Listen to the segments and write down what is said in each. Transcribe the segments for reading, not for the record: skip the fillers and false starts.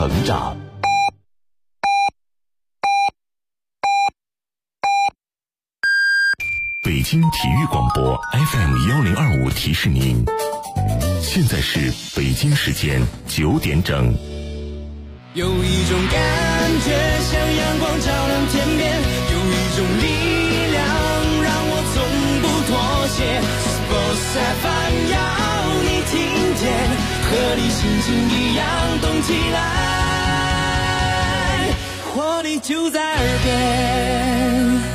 成长。北京体育广播 FM1025 提示您，现在是北京时间9点整。 有一种感觉像阳光照亮天边，有一种力量让我从不妥协。Sports FM 要你听见，和你心情一样动起来，活力就在耳边。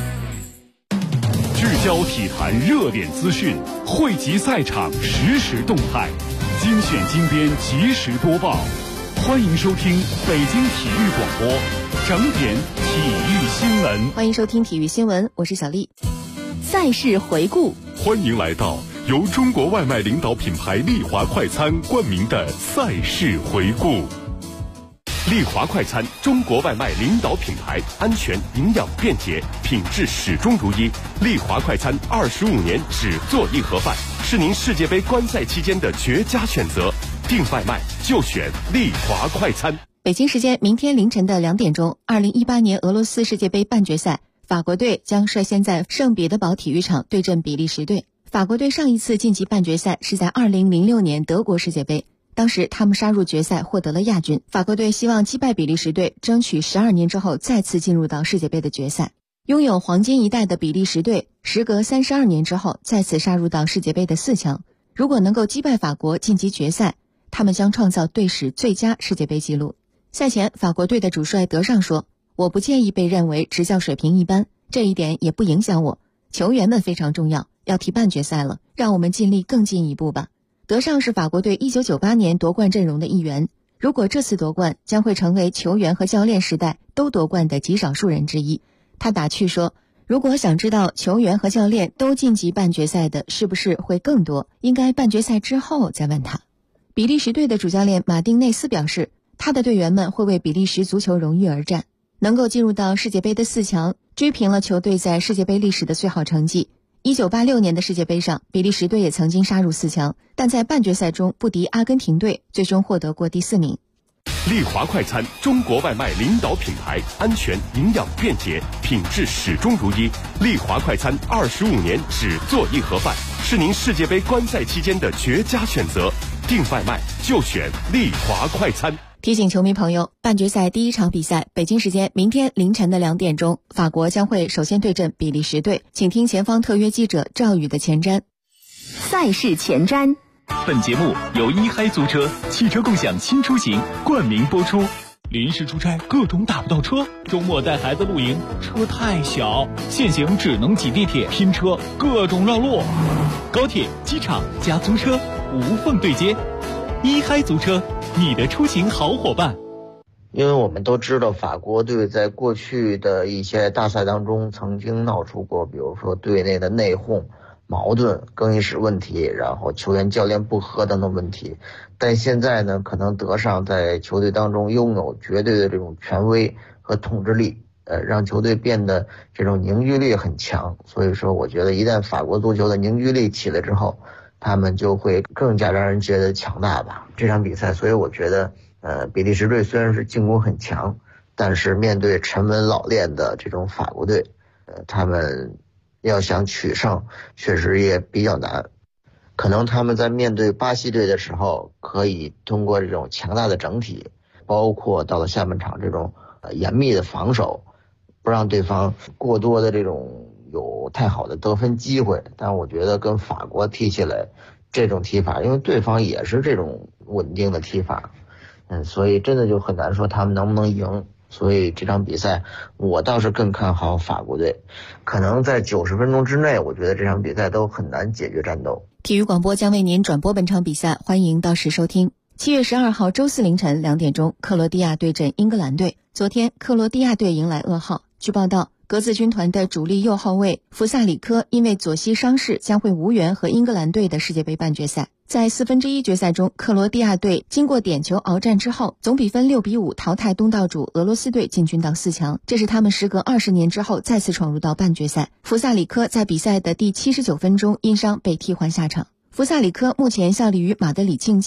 聚焦体坛热点资讯，汇集赛场实时动态，精选精编及时播报。欢迎收听北京体育广播整点体育新闻。 欢迎收听体育新闻，我是小丽。赛事回顾， 欢迎来到由中国外卖领导品牌丽华快餐冠名的赛事回顾。丽华快餐，中国外卖领导品牌，安全、营养、便捷，品质始终如一。丽华快餐25年只做一盒饭，是您世界杯观赛期间的绝佳选择。订外卖就选丽华快餐。 北京时间明天凌晨的2点钟，2018年俄罗斯世界杯半决赛，法国队将率先在圣彼得堡体育场对阵比利时队。法国队上一次晋级半决赛是在2006年德国世界杯，当时他们杀入决赛获得了亚军。法国队希望击败比利时队，争取12年之后再次进入到世界杯的决赛。拥有黄金一代的比利时队，时隔32年之后再次杀入到世界杯的4强。如果能够击败法国晋级决赛，他们将创造队史最佳世界杯纪录。赛前，法国队的主帅德尚说：“我不介意被认为执教水平一般，这一点也不影响我。球员们非常重要，要踢半决赛了，让我们尽力更进一步吧。”德尚是法国队1998年夺冠阵容的一员，如果这次夺冠，将会成为球员和教练时代都夺冠的极少数人之一。他打趣说：“如果想知道球员和教练都晋级半决赛的是不是会更多，应该半决赛之后再问他。”比利时队的主教练马丁内斯表示，他的队员们会为比利时足球荣誉而战，能够进入到世界杯的4强，追平了球队在世界杯历史的最好成绩。1986年的世界杯上，比利时队也曾经杀入4强，但在半决赛中不敌阿根廷队，最终获得过第4名。 丽华快餐，中国外卖领导品牌，安全、营养、便捷，品质始终如一。丽华快餐25年只做一盒饭，是您世界杯观赛期间的绝佳选择。订外卖就选丽华快餐。 提醒球迷朋友，半决赛第一场比赛，北京时间明天凌晨的2点钟，法国将会首先对阵比利时队。请听前方特约记者赵宇的前瞻。 赛事前瞻。 本节目由一嗨租车汽车共享新出行冠名播出。临时出差各种打不到车，周末带孩子露营车太小，现行只能挤地铁拼车，各种绕路。高铁、机场加租车无缝对接，一嗨租车，你的出行好伙伴。 因为我们都知道法国队在过去的一些大赛当中曾经闹出过，比如说队内的内讧、矛盾、更衣室问题，然后球员教练不和等等问题。但现在呢，可能德尚在球队当中拥有绝对的这种权威和统治力，让球队变得这种凝聚力很强。所以说我觉得一旦法国足球的凝聚力起来之后，他们就会更加让人觉得强大吧。这场比赛，所以我觉得比利时队虽然是进攻很强，但是面对沉稳老练的这种法国队，他们要想取胜确实也比较难。可能他们在面对巴西队的时候，可以通过这种强大的整体，包括到了下半场这种严密的防守，不让对方过多的这种有太好的得分机会。但我觉得跟法国踢起来这种踢法，因为对方也是这种稳定的踢法，所以真的就很难说他们能不能赢。所以这场比赛我倒是更看好法国队，可能在90分钟之内，我觉得这场比赛都很难解决战斗。 体育广播将为您转播本场比赛，欢迎到时收听。7月12号周四凌晨2点钟，克罗地亚对阵英格兰队。昨天克罗地亚队迎来噩耗，据报道，格子军团的主力右后卫福萨里科因为左膝伤势将会无缘和英格兰队的世界杯半决赛。在1/4决赛中，克罗地亚队经过点球鏖战之后，总比分6-5淘汰东道主俄罗斯队，进军到4强。这是他们时隔20年之后再次闯入到半决赛。福萨里科在比赛的第79分钟因伤被替换下场。福萨里科目前效力于马德里竞技。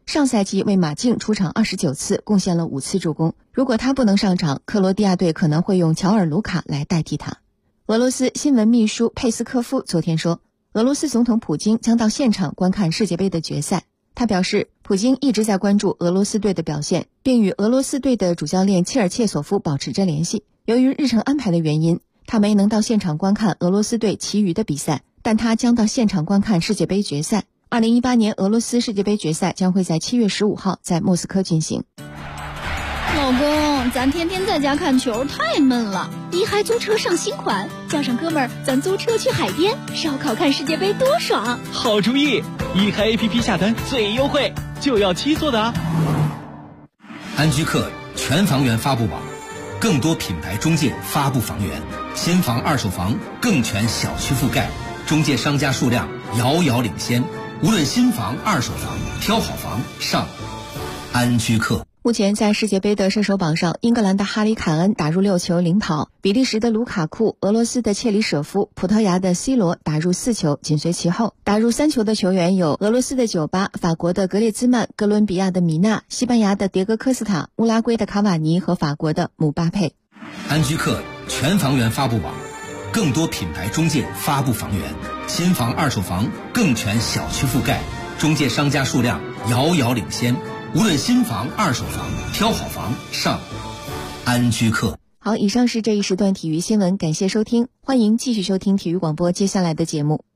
上赛季为马竞出场29次，贡献了5次助攻。如果他不能上场，克罗地亚队可能会用乔尔卢卡来代替他。俄罗斯新闻秘书佩斯科夫昨天说，俄罗斯总统普京将到现场观看世界杯的决赛。他表示，普京一直在关注俄罗斯队的表现，并与俄罗斯队的主教练切尔切索夫保持着联系。由于日程安排的原因，他没能到现场观看俄罗斯队其余的比赛，但他将到现场观看世界杯决赛。2018年俄罗斯世界杯决赛将会在7月15号在莫斯科进行。 老公，咱天天在家看球太闷了，一嗨租车上新款，叫上哥们儿，咱租车去海边烧烤看世界杯多爽！ 好主意，一嗨 APP 下单最优惠，就要7座的啊！ 安居客全房源发布网，更多品牌中介发布房源，新房二手房更全小区覆盖，中介商家数量遥遥领先，无论新房二手房，挑好房上安居客。 目前在世界杯的射手榜上，英格兰的哈里凯恩打入6球领跑，比利时的卢卡库、俄罗斯的切里舍夫、葡萄牙的 C 罗打入4球，紧随其后。打入3球的球员有俄罗斯的酒吧、法国的格列兹曼、哥伦比亚的米纳、西班牙的迭戈科斯塔、乌拉圭的卡瓦尼和法国的姆巴佩。 安居客全房源发布网，更多品牌中介发布房源，新房二手房更全小区覆盖，中介商家数量遥遥领先，无论新房二手房，挑好房上安居客。 好，以上是这一时段体育新闻，感谢收听，欢迎继续收听体育广播接下来的节目。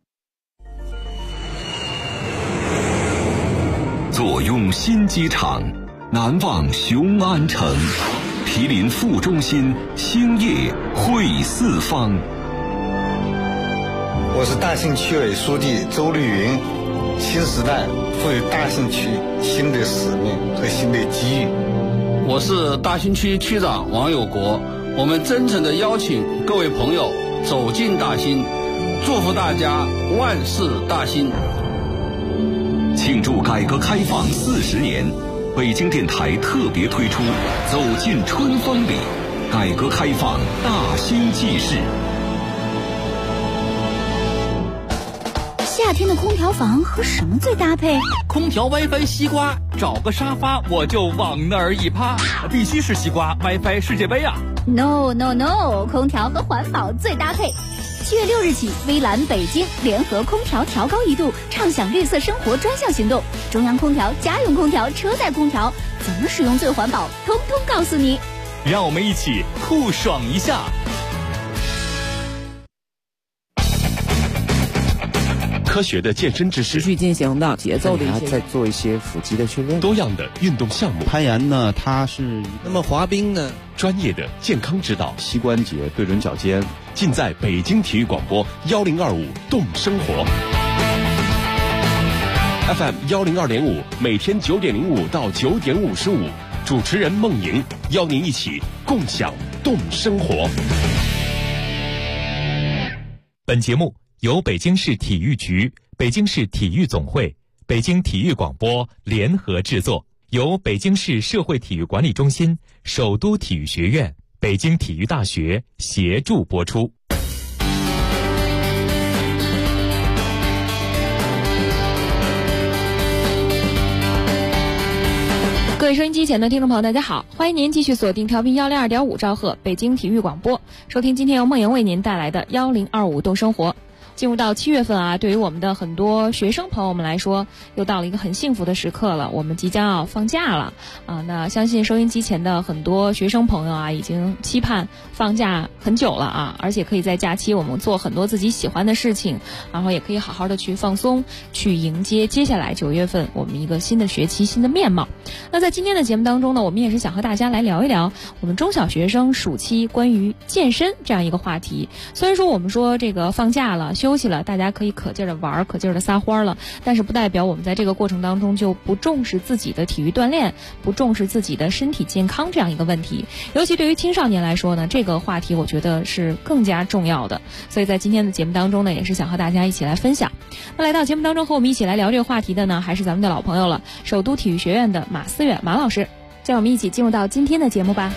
坐拥新机场，难忘雄安城，毗邻副中心，兴业汇四方。 我是大兴区委书记周绿云。新时代赋予大兴区新的使命和新的机遇。 我是大兴区区长王有国，我们真诚地邀请各位朋友走进大兴，祝福大家万事大兴。 庆祝改革开放40年，北京电台特别推出《走进春风里》，改革开放大兴纪事。 夏天的空调房和什么最搭配？ 空调 WiFi 西瓜，找个沙发我就往那儿一趴，必须是西瓜 WiFi 世界杯啊 ！No， 空调和环保最搭配。7月6日起，微蓝北京联合空调调高1度，畅享绿色生活专项行动。中央空调、家用空调、车载空调，怎么使用最环保，通通告诉你。 让我们一起酷爽一下。 科学的健身知识， 持续进行的节奏的一些， 再做一些腹肌的训练， 多样的运动项目。 攀岩呢，它是那么滑冰呢， 专业的健康指导， 膝关节、对准脚尖， 尽在北京体育广播1025动生活 FM 102.5，每天9点05到9点55，主持人孟莹邀您一起共享动生活。 本节目由北京市体育局、北京市体育总会、北京体育广播联合制作，由北京市社会体育管理中心、首都体育学院、北京体育大学协助播出。 各位收音机前的听众朋友，大家好，欢迎您继续锁定调频102.5兆赫北京体育广播，收听今天由孟莹为您带来的1025动生活。进入到7月份啊，对于我们的很多学生朋友们来说，又到了一个很幸福的时刻了。我们即将要放假了啊，那相信收音机前的很多学生朋友啊，已经期盼放假很久了啊，而且可以在假期我们做很多自己喜欢的事情，然后也可以好好的去放松，去迎接接下来9月份我们一个新的学期、新的面貌。那在今天的节目当中呢，我们也是想和大家来聊一聊我们中小学生暑期关于健身这样一个话题。虽然说我们说这个放假了、休息了，大家可以可劲儿的玩、可劲儿的撒欢了，但是不代表我们在这个过程当中就不重视自己的体育锻炼，不重视自己的身体健康这样一个问题。尤其对于青少年来说呢，这个话题我觉得是更加重要的。所以在今天的节目当中呢，也是想和大家一起来分享。那来到节目当中和我们一起来聊这个话题的呢，还是咱们的老朋友了，首都体育学院的马思远马老师。让我们一起进入到今天的节目吧。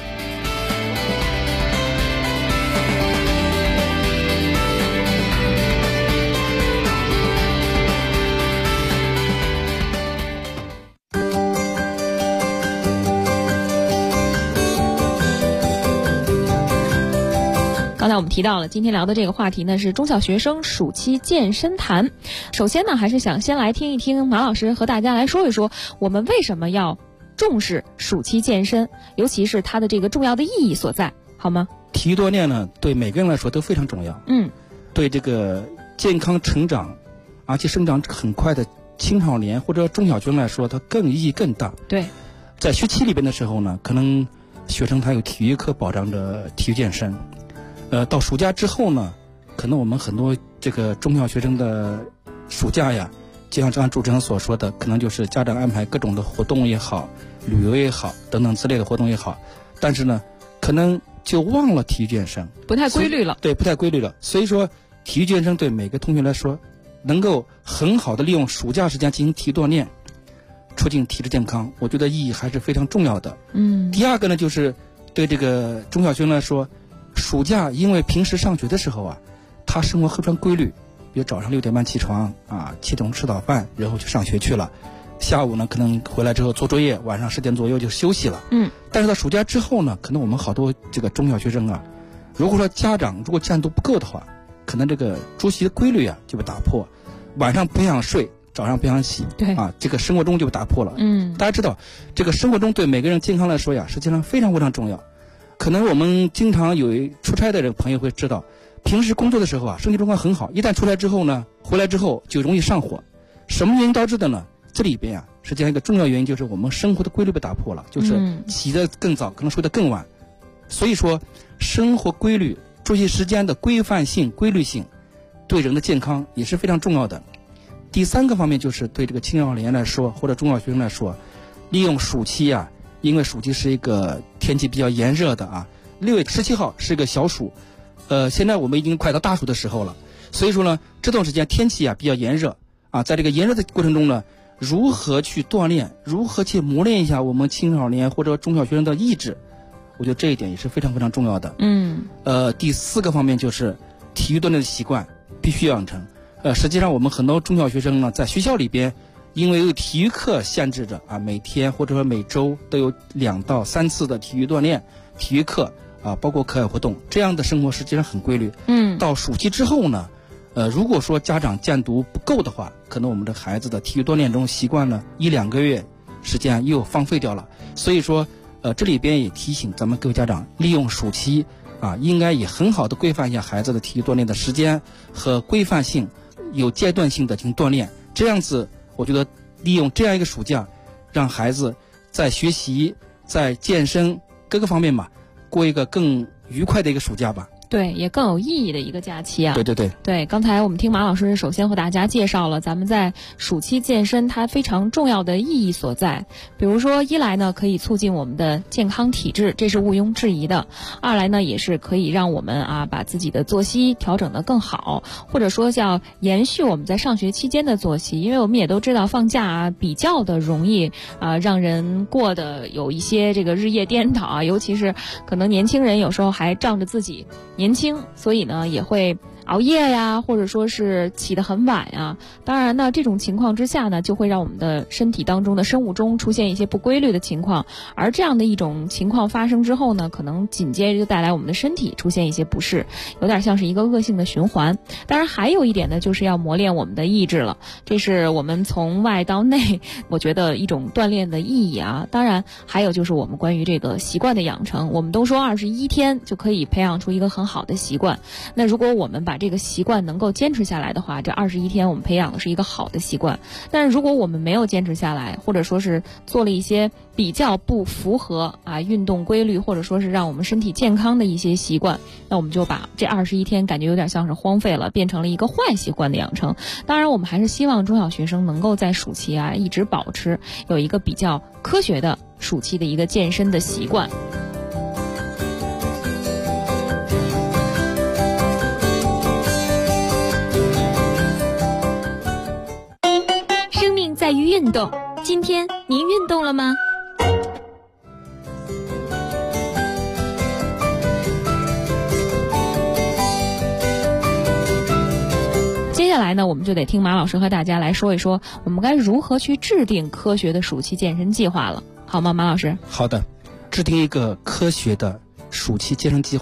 刚才我们提到了，今天聊的这个话题呢是中小学生暑期健身谈。首先呢，还是想先来听一听马老师和大家来说一说，我们为什么要重视暑期健身，尤其是它的这个重要的意义所在，好吗？ 体育锻炼呢，对每个人来说都非常重要。对这个健康成长，而且生长很快的青少年或者中小学生来说，它更意义更大。 对， 在学期里边的时候呢，可能学生他有体育课保障着体育健身。到暑假之后呢，可能我们很多这个中小学生的暑假呀，就像主持人所说的，可能就是家长安排各种的活动也好，旅游也好等等之类的活动也好，但是呢，可能就忘了体育健身， 不太规律了。 对，不太规律了。所以说，体育健身对每个同学来说，能够很好的利用暑假时间进行体育锻炼，促进体质健康，我觉得意义还是非常重要的。第二个呢，就是对这个中小学生来说，暑假因为平时上学的时候啊，他生活非常规律，比如早上6点半起床啊，7点吃早饭，然后去上学去了。下午呢，可能回来之后做作业，晚上10点左右就休息了。但是到暑假之后呢，可能我们好多这个中小学生啊，如果说家长如果监督不够的话，可能这个作息的规律啊就被打破，晚上不想睡，早上不想起， 对啊，这个生活中就被打破了。大家知道，这个生活中对每个人健康来说呀，实际上非常非常重要。可能我们经常有出差的人朋友会知道，平时工作的时候啊，身体状况很好，一旦出来之后呢，回来之后就容易上火。什么原因导致的呢？这里边啊，实际上一个重要原因就是我们生活的规律被打破了，就是起得更早，可能睡得更晚。所以说，生活规律、作息时间的规范性、规律性，对人的健康也是非常重要的。第三个方面就是对这个青少年来说，或者中小学生来说，利用暑期啊，因为暑期是一个天气比较炎热的啊，6月17号是一个小暑，现在我们已经快到大暑的时候了，所以说呢，这段时间天气啊比较炎热啊，在这个炎热的过程中呢，如何去锻炼，如何去磨练一下我们青少年或者中小学生的意志，我觉得这一点也是非常非常重要的。第4个方面就是体育锻炼的习惯必须养成。实际上我们很多中小学生呢，在学校里边，因为有体育课限制着啊，每天或者说每周都有2到3次的体育锻炼、体育课啊，包括课外活动，这样的生活实际上很规律。到暑期之后呢，如果说家长监督不够的话，可能我们的孩子的体育锻炼中习惯呢1-2个月时间又荒废掉了。所以说，这里边也提醒咱们各位家长，利用暑期啊，应该也很好的规范一下孩子的体育锻炼的时间和规范性。有阶段性的进行锻炼，这样子我觉得利用这样一个暑假，让孩子在学习、在健身各个方面吧，过一个更愉快的一个暑假吧。 对，也更有意义的一个假期啊。 对， 刚才我们听马老师首先和大家介绍了咱们在暑期健身它非常重要的意义所在。比如说，一来呢可以促进我们的健康体质，这是毋庸置疑的；二来呢也是可以让我们啊把自己的作息调整得更好，或者说叫延续我们在上学期间的作息。因为我们也都知道放假啊比较的容易啊让人过得有一些这个日夜颠倒啊，尤其是可能年轻人有时候还仗着自己年轻，所以呢也会熬夜呀，或者说是起得很晚呀。当然呢，这种情况之下呢，就会让我们的身体当中的生物钟出现一些不规律的情况，而这样的一种情况发生之后呢，可能紧接着就带来我们的身体出现一些不适，有点像是一个恶性的循环。当然还有一点呢，就是要磨练我们的意志了，这是我们从外到内我觉得一种锻炼的意义啊。当然还有就是我们关于这个习惯的养成，我们都说21天就可以培养出一个很好的习惯，那如果我们把这个习惯能够坚持下来的话，这21天我们培养的是一个好的习惯。但是如果我们没有坚持下来，或者说是做了一些比较不符合啊运动规律，或者说是让我们身体健康的一些习惯，那我们就把这21天感觉有点像是荒废了，变成了一个坏习惯的养成。当然我们还是希望中小学生能够在暑期啊一直保持有一个比较科学的暑期的一个健身的习惯。 在于运动，今天您运动了吗？ 接下来呢，我们就得听马老师和大家来说一说，我们该如何去制定科学的暑期健身计划了，好吗？马老师。 好的，制定一个科学的暑期健身计划呀，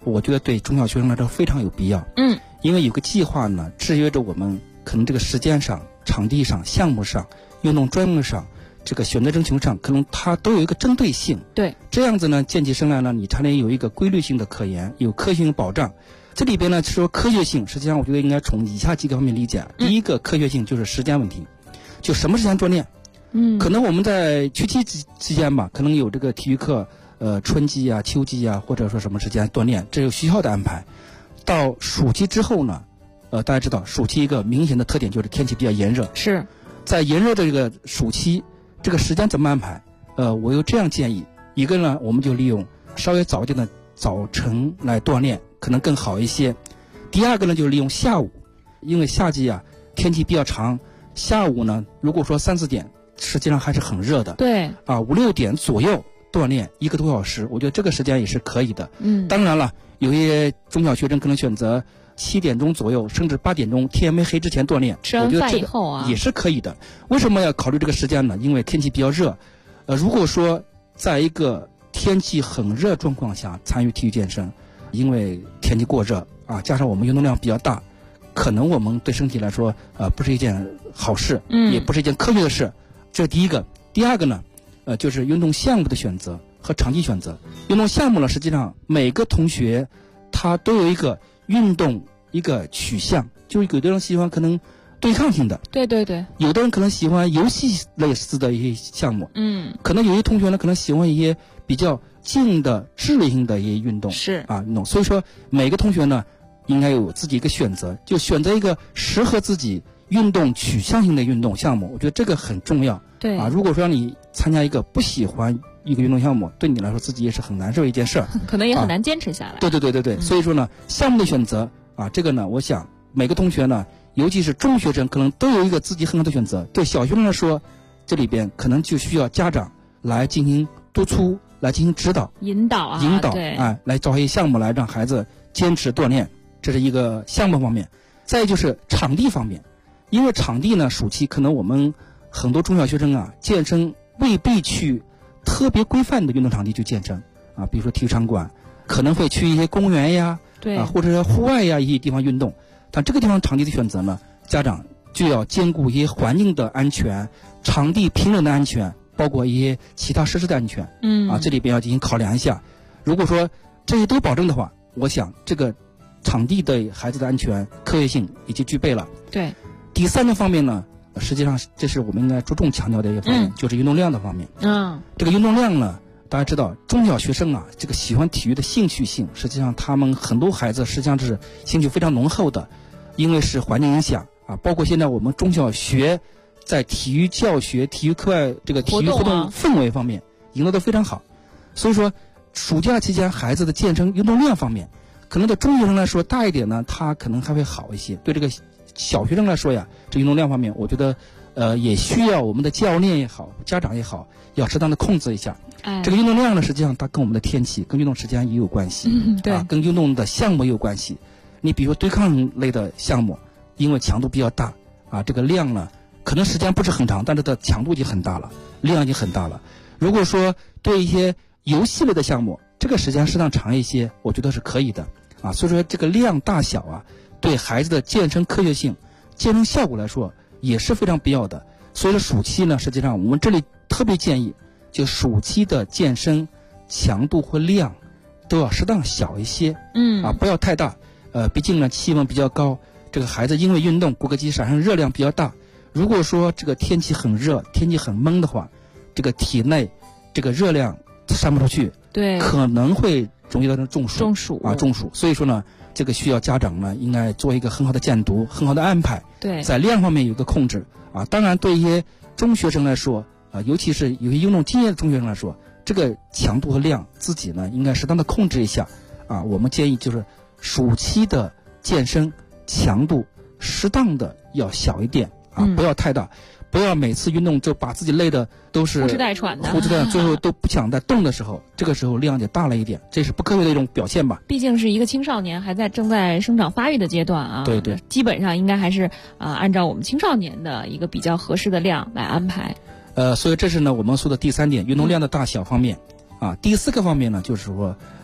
我觉得对中小学生来说非常有必要。因为有个计划呢，制约着我们可能这个时间上、场地上、项目上、运动专业上、这个选择征求上，可能它都有一个针对性。 对， 这样子呢，建起生来呢，你才能有一个规律性的可言，有科学性保障。这里边呢，说科学性，实际上我觉得应该从以下几个方面理解。第一个科学性就是时间问题，就什么时间锻炼。可能我们在秋季之间吧，可能有这个体育课，春季啊、秋季啊，或者说什么时间锻炼，这有学校的安排。到暑期之后呢，大家知道暑期一个明显的特点就是天气比较炎热。 是在炎热的这个暑期，这个时间怎么安排？我有这样建议：一个呢，我们就利用稍微早一点的早晨来锻炼，可能更好一些。第二个呢，就是利用下午，因为夏季啊天气比较长，下午呢，如果说3、4点，实际上还是很热的。 对啊，5、6点左右锻炼1个多小时，我觉得这个时间也是可以的。当然了，有一些中小学生可能选择7点钟左右，甚至8点钟天没黑之前锻炼， 吃完饭以后啊， 也是可以的。为什么要考虑这个时间呢？因为天气比较热。如果说在一个天气很热状况下参与体育健身，因为天气过热啊，加上我们运动量比较大，可能我们对身体来说不是一件好事，也不是一件科学的事。这是第一个。第二个呢，就是运动项目的选择和场地选择。运动项目呢，实际上每个同学他都有一个运动一个取向，就是有的人喜欢可能对抗性的， 对对对， 有的人可能喜欢游戏类似的一些项目，可能有些同学呢可能喜欢一些比较静的智力性的一些运动， 是啊运动。所以说每个同学呢应该有自己一个选择，就选择一个适合自己运动取向性的运动项目，我觉得这个很重要。 对啊，如果说你参加一个不喜欢一个运动项目，对你来说自己也是很难受一件事儿， 可能也很难坚持下来。 对，所以说呢，项目的选择啊，这个呢，我想每个同学呢，尤其是中学生，可能都有一个自己很好的选择。对小学生来说，这里边可能就需要家长来进行督促，来进行指导、 引导， 来找一些项目来让孩子坚持锻炼，这是一个项目方面。再就是场地方面，因为场地呢，暑期可能我们很多中小学生啊，健身未必去特别规范的运动场地去健身啊，比如说体育场馆，可能会去一些公园呀， 对啊，或者是户外呀一些地方运动。但这个地方场地的选择呢，家长就要兼顾一些环境的安全、场地平整的安全，包括一些其他设施的安全。这里边要进行考量一下。如果说这些都保证的话，我想这个场地的孩子的安全、科学性已经具备了。 对。 第三个方面呢，实际上这是我们应该着重强调的一个方面，就是运动量的方面。这个运动量呢，大家知道中小学生啊，这个喜欢体育的兴趣性，实际上他们很多孩子实际上是兴趣非常浓厚的，因为是环境影响啊，包括现在我们中小学在体育教学、体育课外这个体育活动氛围方面营造得非常好。所以说暑假期间孩子的健身运动量方面，可能对中学生来说大一点呢，他可能还会好一些。对这个小学生来说呀，这运动量方面，我觉得也需要我们的教练也好，家长也好，要适当的控制一下。这个运动量呢，实际上它跟我们的天气、跟运动时间也有关系， 对， 跟运动的项目也有关系。你比如说对抗类的项目，因为强度比较大啊，这个量呢，可能时间不是很长，但是它强度已经很大了，量已经很大了。如果说对一些游戏类的项目，这个时间适当长一些，我觉得是可以的啊。所以说这个量大小啊，对孩子的健身科学性、健身效果来说也是非常必要的。所以说暑期呢，实际上我们这里特别建议，就暑期的健身强度和量都要适当小一些，不要太大。毕竟呢气温比较高，这个孩子因为运动骨骼肌产生热量比较大。如果说这个天气很热、天气很闷的话，这个体内这个热量散不出去， 对， 可能会容易造成中暑。 中暑。 所以说呢，这个需要家长呢应该做一个很好的监督、很好的安排。 对， 在量方面有个控制啊。当然，对一些中学生来说尤其是有些运动经验的中学生来说，这个强度和量自己呢应该适当的控制一下啊。我们建议就是暑期的健身强度适当的要小一点啊，不要太大。不要每次运动就把自己累的都是呼哧带喘的， 最后都不想再动的时候，这个时候量就大了一点，这是不科学的一种表现吧。 毕竟是一个青少年，还在正在生长发育的阶段啊。 对对， 基本上应该还是按照我们青少年的一个比较合适的量来安排。 所以这是呢我们说的第三点，运动量的大小方面啊。第四个方面呢，就是说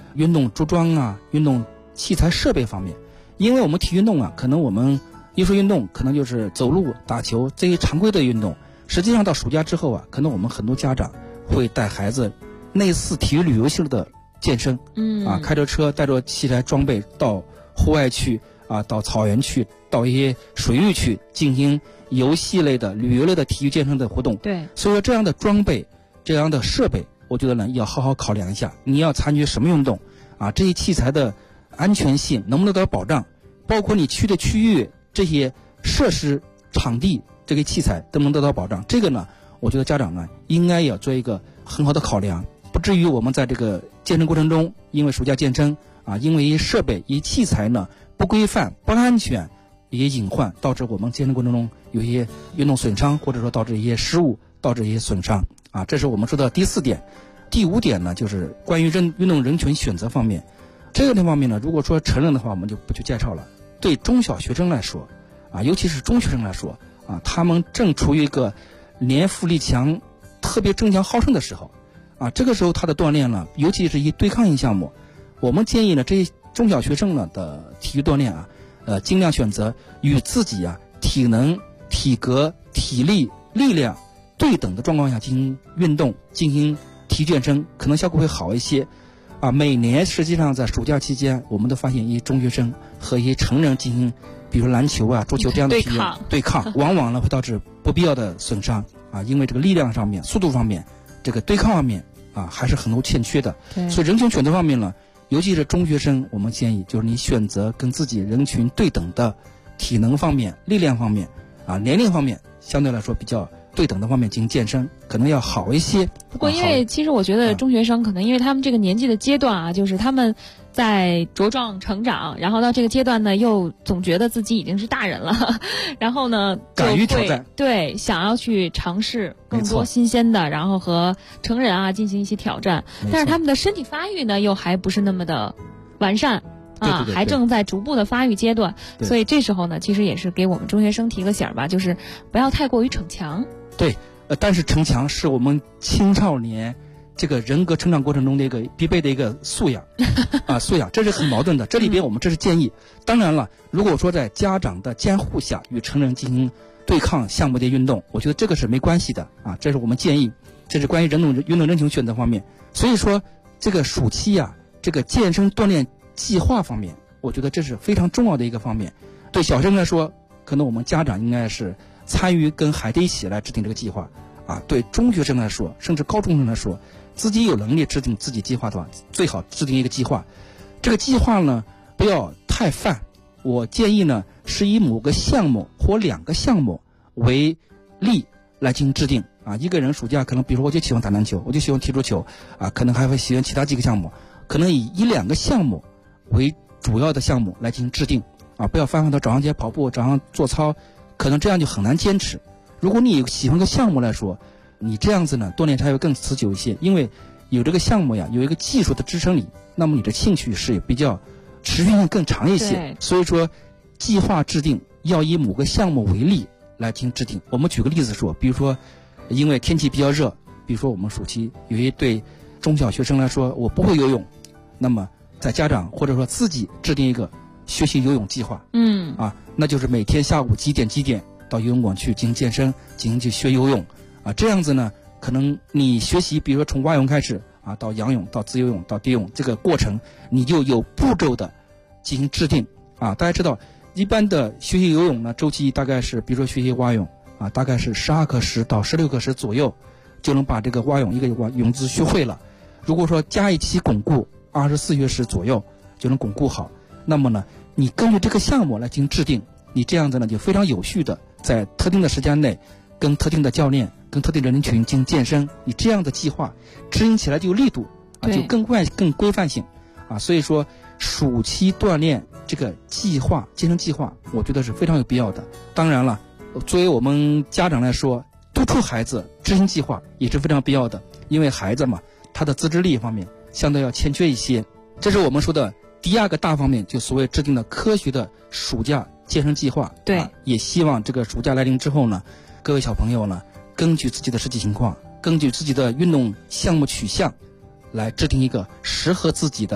运动着装啊、运动器材设备方面。因为我们体育运动啊，可能我们艺术运动可能就是走路、打球这些常规的运动，实际上到暑假之后啊，可能我们很多家长会带孩子类似体育旅游性的健身，开着车带着器材装备到户外去啊，到草原去，到一些水域去进行游戏类的、旅游类的体育健身的活动。 对， 所以说这样的装备、这样的设备，我觉得呢要好好考量一下，你要参与什么运动啊？这些器材的安全性能不能得到保障？包括你去的区域这些设施、场地这个器材都能得到保障。这个呢，我觉得家长呢应该要做一个很好的考量，不至于我们在这个健身过程中，因为暑假健身啊，因为一些设备、一些器材呢不规范、不安全，一些隐患，导致我们健身过程中有一些运动损伤，或者说导致一些失误，导致一些损伤啊。这是我们说的第4点。第5点呢，就是关于运动人群选择方面。这个方面呢，如果说成人的话，我们就不去介绍了。对中小学生来说啊，尤其是中学生来说啊，他们正处于一个年富力强、特别争强好胜的时候啊，这个时候他的锻炼呢，尤其是一对抗性项目，我们建议呢，这些中小学生呢的体育锻炼啊，尽量选择与自己啊体能、体格、体力、力量对等的状况下进行运动、进行体育健身，可能效果会好一些。啊，每年实际上在暑假期间，我们都发现一些中学生和一些成人进行，比如篮球啊、足球这样的体育对抗，往往呢会导致不必要的损伤啊，因为这个力量上面、速度方面、这个对抗方面啊，还是很多欠缺的。所以人群选择方面呢，尤其是中学生，我们建议就是你选择跟自己人群对等的体能方面、力量方面啊、年龄方面相对来说比较对等的方面进行健身，可能要好一些。 不过因为其实我觉得中学生可能因为他们这个年纪的阶段啊，就是他们在茁壮成长，然后到这个阶段呢又总觉得自己已经是大人了，然后呢敢于挑战， 对，想要去尝试更多新鲜的，然后和成人啊进行一些挑战，但是他们的身体发育呢又还不是那么的完善啊，还正在逐步的发育阶段，所以这时候呢其实也是给我们中学生提个醒吧，就是不要太过于逞强。 对，但是逞强是我们青少年这个人格成长过程中的一个必备的一个素养啊，素养，这是很矛盾的。这里边我们这是建议，当然了，如果说在家长的监护下与成人进行对抗项目的运动，我觉得这个是没关系的啊，这是我们建议，这是关于运动人群选择方面。所以说这个暑期啊，这个健身锻炼计划方面，我觉得这是非常重要的一个方面。对小学生来说，可能我们家长应该是参与跟孩子一起来制定这个计划啊。对中学生来说，甚至高中生来说，自己有能力制定自己计划的话，最好制定一个计划。这个计划呢，不要太泛。我建议呢，是以某个项目或2个项目为例来进行制定啊。一个人暑假可能，比如说我就喜欢打篮球，我就喜欢踢足球啊，可能还会喜欢其他几个项目，可能以1-2个项目为主要的项目来进行制定啊，不要泛泛的早上起来跑步，早上做操，可能这样就很难坚持。如果你喜欢个项目来说，你这样子呢锻炼才会更持久一些，因为有这个项目呀，有一个技术的支撑你，那么你的兴趣是比较持续性更长一些。所以说计划制定要以某个项目为例来进行制定。我们举个例子说，比如说因为天气比较热，比如说我们暑期有一对中小学生来说，我不会游泳，那么在家长或者说自己制定一个学习游泳计划，那就是每天下午几点到游泳馆去进行健身，进行去学游泳啊。这样子呢，可能你学习，比如说从蛙泳开始啊，到仰泳，到自由泳，到蝶泳，这个过程你就有步骤的进行制定啊。大家知道，一般的学习游泳呢，周期大概是，比如说学习蛙泳啊，大概是12个时到16个时左右，就能把这个蛙泳一个泳姿学会了。如果说加一期巩固，24学时左右就能巩固好。那么呢，你根据这个项目来进行制定，你这样子呢就非常有序的在特定的时间内，跟特定的教练、跟特定的人群进行健身，你这样的计划执行起来就有力度啊，就更规范性啊。所以说，暑期锻炼这个计划、健身计划，我觉得是非常有必要的。当然了，作为我们家长来说，督促孩子执行计划也是非常必要的，因为孩子嘛，他的自制力方面相对要欠缺一些。这是我们说的第2个大方面，就所谓制定的科学的暑假健身计划。 对， 也希望这个暑假来临之后呢，各位小朋友呢，根据自己的实际情况，根据自己的运动项目取向，来制定一个适合自己的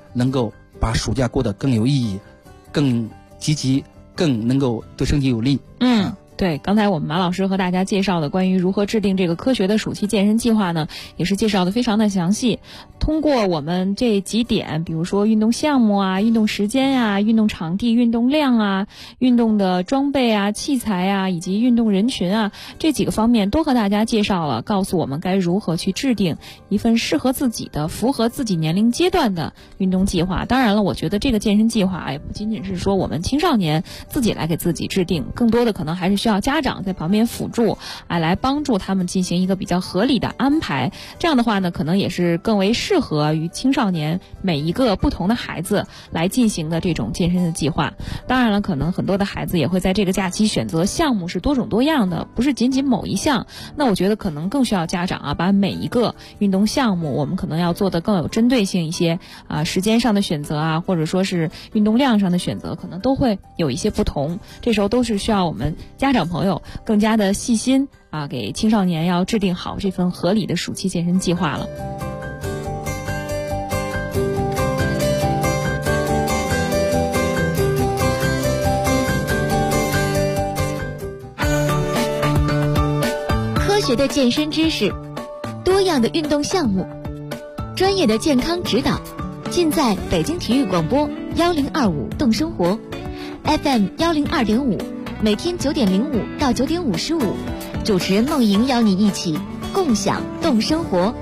能够把暑假过得更有意义、更积极、更能够对身体有利。 对，刚才我们马老师和大家介绍的关于如何制定这个科学的暑期健身计划呢，也是介绍的非常的详细。通过我们这几点，比如说运动项目啊、运动时间啊、运动场地、运动量啊、运动的装备啊、器材啊，以及运动人群啊，这几个方面都和大家介绍了，告诉我们该如何去制定一份适合自己的、符合自己年龄阶段的运动计划。当然了，我觉得这个健身计划也不仅仅是说我们青少年自己来给自己制定，更多的可能还是需要家长在旁边辅助，来帮助他们进行一个比较合理的安排。这样的话呢，可能也是更为适合于青少年每一个不同的孩子来进行的这种健身的计划。当然了，可能很多的孩子也会在这个假期选择项目是多种多样的，不是仅仅某一项。那我觉得可能更需要家长把每一个运动项目我们可能要做得更有针对性一些时间上的选择或者说是运动量上的选择，可能都会有一些不同。这时候都是需要我们家长朋友更加的细心给青少年要制定好这份合理的暑期健身计划了。 科学的健身知识，多样的运动项目，专业的健康指导，尽在北京体育广播1025动生活 FM 102.5，每天9点05到9点55，主持人梦莹邀你一起共享动生活。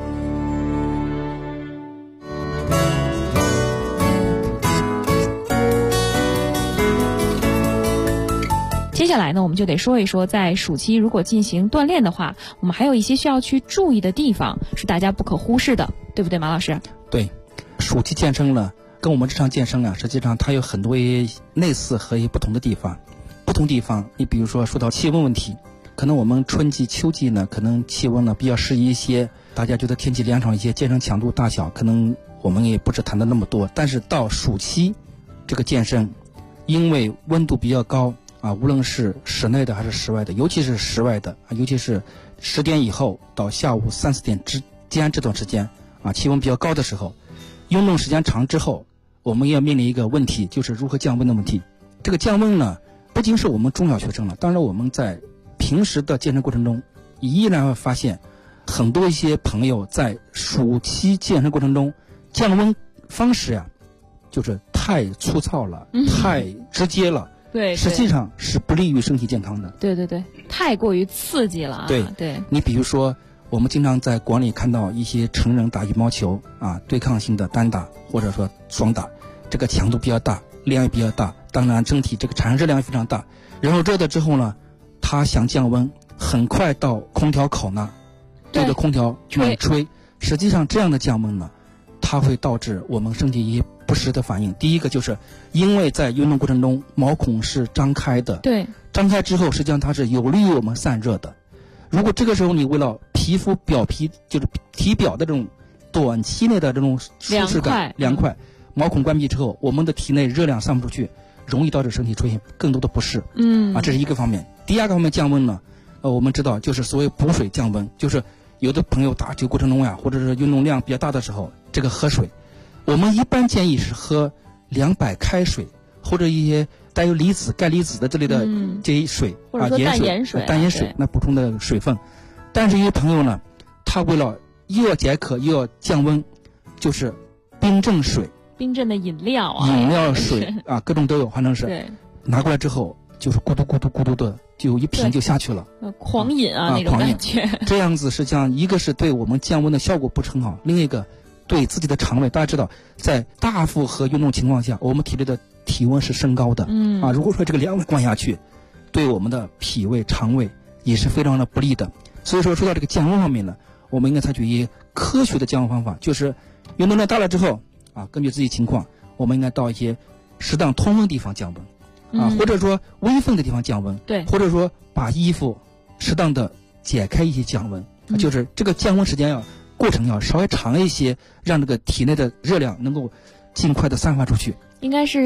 接下来呢，我们就得说一说，在暑期如果进行锻炼的话，我们还有一些需要去注意的地方，是大家不可忽视的，对不对，马老师？ 对，暑期健身呢，跟我们日常健身实际上它有很多类似和不同的地方。不同地方，你比如说到气温问题，可能我们春季、秋季呢，可能气温呢比较适宜一些，大家觉得天气凉爽一些，健身强度大小可能我们也不是谈的那么多。但是到暑期，这个健身，因为温度比较高无论是室内的还是室外的，尤其是室外的尤其是10点以后到下午3、4点之间这段时间气温比较高的时候，运动时间长之后，我们要面临一个问题，就是如何降温的问题。这个降温呢，不仅是我们中小学生了，当然我们在平时的健身过程中依然会发现很多一些朋友在暑期健身过程中降温方式就是太粗糙了，太直接了， 对， 实际上是不利于身体健康的。 对对对，太过于刺激了。 对，你比如说我们经常在馆里看到一些成人打羽毛球对抗性的单打或者说双打，这个强度比较大，量也比较大，当然整体这个产生热量也非常大。然后热的之后呢，他想降温，很快到空调口那对着空调猛吹。实际上这样的降温呢，它会导致我们身体一些不适的反应。第一个就是因为在运动过程中毛孔是张开的， 对， 张开之后实际上它是有利于我们散热的。如果这个时候你为了皮肤表皮就是体表的这种短期内的这种舒适感凉快，毛孔关闭之后，我们的体内热量散不出去，容易导致身体出现更多的不适。这是一个方面。第二个方面降温呢，我们知道就是所谓补水降温，就是有的朋友打球过程中或者是运动量比较大的时候，这个喝水，我们一般建议是喝凉白开水或者一些带有离子、钙离子的这类的这些水或者说淡盐水那补充的水分。但是一些朋友呢，他为了又要解渴又要降温，就是冰镇水、 冰镇的饮料水各种都有，反正是拿过来之后就是咕嘟咕嘟咕嘟的，就一瓶就下去了， 狂饮那种感觉。 这样子实际上一个是对我们降温的效果不是很好，另一个对自己的肠胃，大家知道在大负荷运动情况下，我们体内的体温是升高的如果说这个凉灌下去，对我们的脾胃肠胃也是非常的不利的。所以说到这个降温方面呢，我们应该采取一些科学的降温方法，就是运动量大了之后根据自己情况，我们应该到一些适当通风地方降温或者说微风的地方降温， 对， 或者说把衣服适当的解开一些降温就是这个降温时间过程要稍微长一些，让这个体内的热量能够尽快的散发出去。 应该是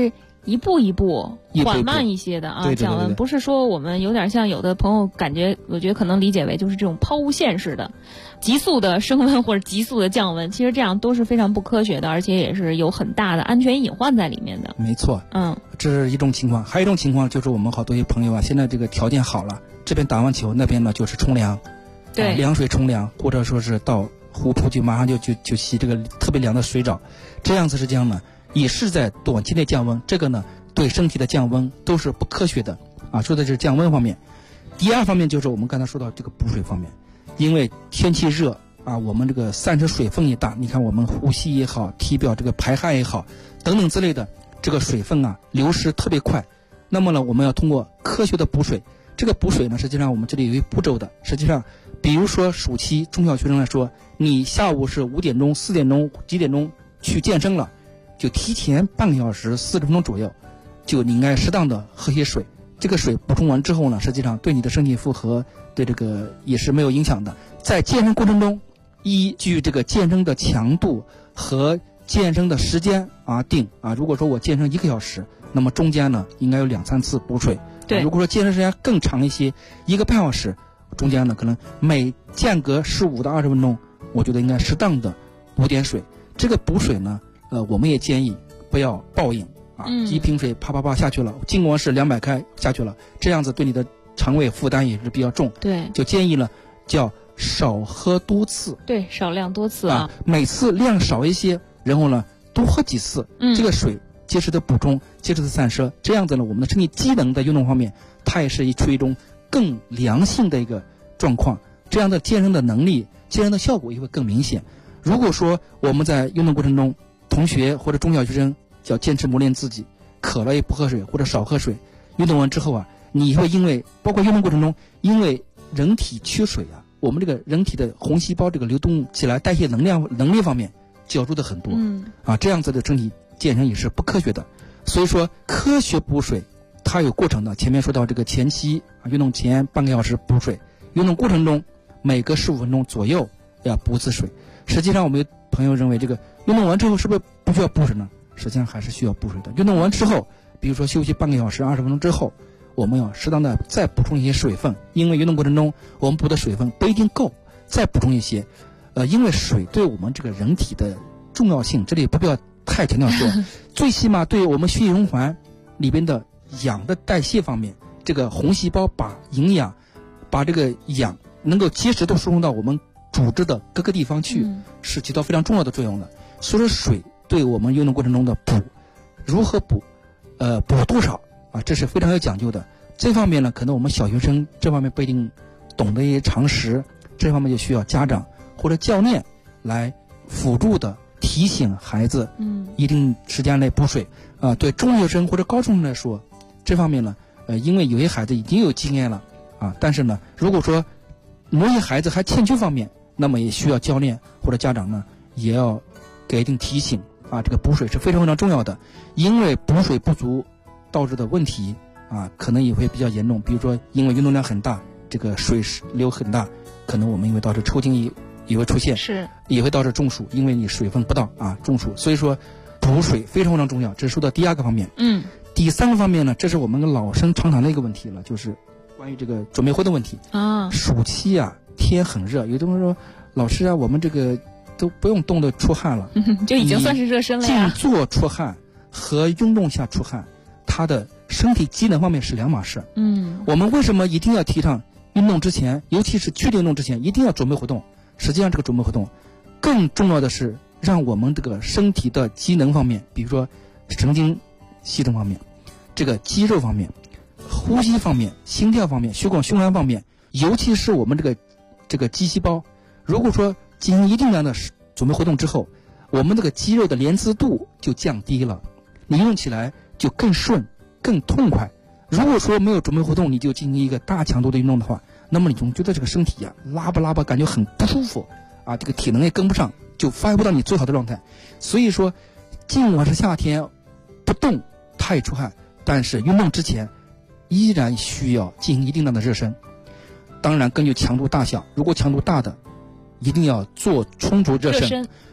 一步一步缓慢一些的啊，降温，不是说我们有点像有的朋友感觉，我觉得可能理解为就是这种抛物线式的急速的升温或者急速的降温，其实这样都是非常不科学的，而且也是有很大的安全隐患在里面的。 没错，这是一种情况。还有一种情况就是我们好多朋友啊，现在这个条件好了，这边打完球，那边呢就是冲凉， 对， 凉水冲凉，或者说是到湖泊就马上就洗这个特别凉的水澡，这样子是这样呢，也是在短期内降温，这个呢对身体的降温都是不科学的啊。说的是降温方面。第二方面就是我们刚才说到这个补水方面，因为天气热啊，我们这个散失水分也大，你看我们呼吸也好，体表这个排汗也好等等之类的，这个水分啊流失特别快。那么呢，我们要通过科学的补水。这个补水呢，实际上我们这里有一步骤的。实际上，比如说暑期中小学生来说，你下午是5点钟、4点钟、几点钟去健身了，就提前半个小时、40分钟左右，就你应该适当的喝些水。这个水补充完之后呢，实际上对你的身体负荷对这个也是没有影响的。在健身过程中，依据这个健身的强度和健身的时间啊定啊。如果说我健身1个小时，那么中间呢应该有2、3次补水。 对， 如果说健身时间更长一些，1个半小时，中间呢可能每间隔15到20分钟，我觉得应该适当的补点水。这个补水呢，我们也建议不要暴饮啊，一瓶水啪啪啪下去了，尽管是200开下去了，这样子对你的肠胃负担也是比较重。 对， 就建议呢叫少喝多次。 对，少量多次啊， 每次量少一些，然后呢多喝几次，这个水及时的补充，及时的散失，这样子呢，我们的身体机能的运动方面，它也是处于一种更良性的一个状况，这样的健身的能力、健身的效果也会更明显。如果说我们在运动过程中，同学或者中小学生要坚持磨练自己，渴了也不喝水或者少喝水，运动完之后啊，你会因为包括运动过程中，因为人体缺水啊，我们这个人体的红细胞这个流动起来代谢能力方面较弱的很多，这样子的身体健身也是不科学的。所以说科学补水它有过程的。前面说到这个前期运动前半个小时补水，运动过程中每隔15分钟左右要补次水。实际上我们有朋友认为这个运动完之后是不是不需要补水呢？实际上还是需要补水的。运动完之后，比如说休息半个小时、20分钟之后，我们要适当的再补充一些水分，因为运动过程中我们补的水分不一定够，再补充一些。因为水对我们这个人体的重要性，这里不必要太强调说，最起码对我们血液循环里边的氧的代谢方面，这个红细胞把营养、把这个氧能够及时的输送到我们组织的各个地方去，是起到非常重要的作用的。所以说水对我们运动过程中的补，如何补，补多少啊，这是非常有讲究的。这方面呢，可能我们小学生这方面不一定懂得一些常识，这方面就需要家长或者教练来辅助的提醒孩子，一定时间内补水啊。对中学生或者高中生来说，这方面呢，因为有些孩子已经有经验了啊，但是呢，如果说某些孩子还欠缺方面，那么也需要教练或者家长呢，也要给一定提醒啊。这个补水是非常非常重要的，因为补水不足导致的问题啊，可能也会比较严重。比如说，因为运动量很大，这个水流很大，可能我们因为导致抽筋也会出现， 是也会导致中暑，因为你水分不到啊，中暑。所以说补水非常非常重要，这是说到第2个方面。第3个方面呢，这是我们老生常谈的一个问题了，就是关于这个准备婚的问题啊。暑期啊，天很热，有的人说老师啊，我们这个都不用冻得出汗了， 就已经算是热身了呀。 静坐出汗和运动下出汗，它的身体机能方面是2码事。我们为什么一定要提倡运动之前，尤其是确定运动之前，一定要准备活动？实际上这个准备活动更重要的是让我们这个身体的机能方面，比如说神经系统方面，这个肌肉方面，呼吸方面，心跳方面，血管循环方面，尤其是我们这个肌细胞，如果说进行一定量的准备活动之后，我们这个肌肉的连刺度就降低了，你用起来就更顺更痛快。如果说没有准备活动，你就进行一个大强度的运动的话，那么你总觉得这个身体拉吧感觉很不舒服啊，这个体能也跟不上，就发挥不到你最好的状态。所以说尽管是夏天不动它也出汗，但是运动之前依然需要进行一定量的热身。当然根据强度大小，如果强度大的一定要做充足热身，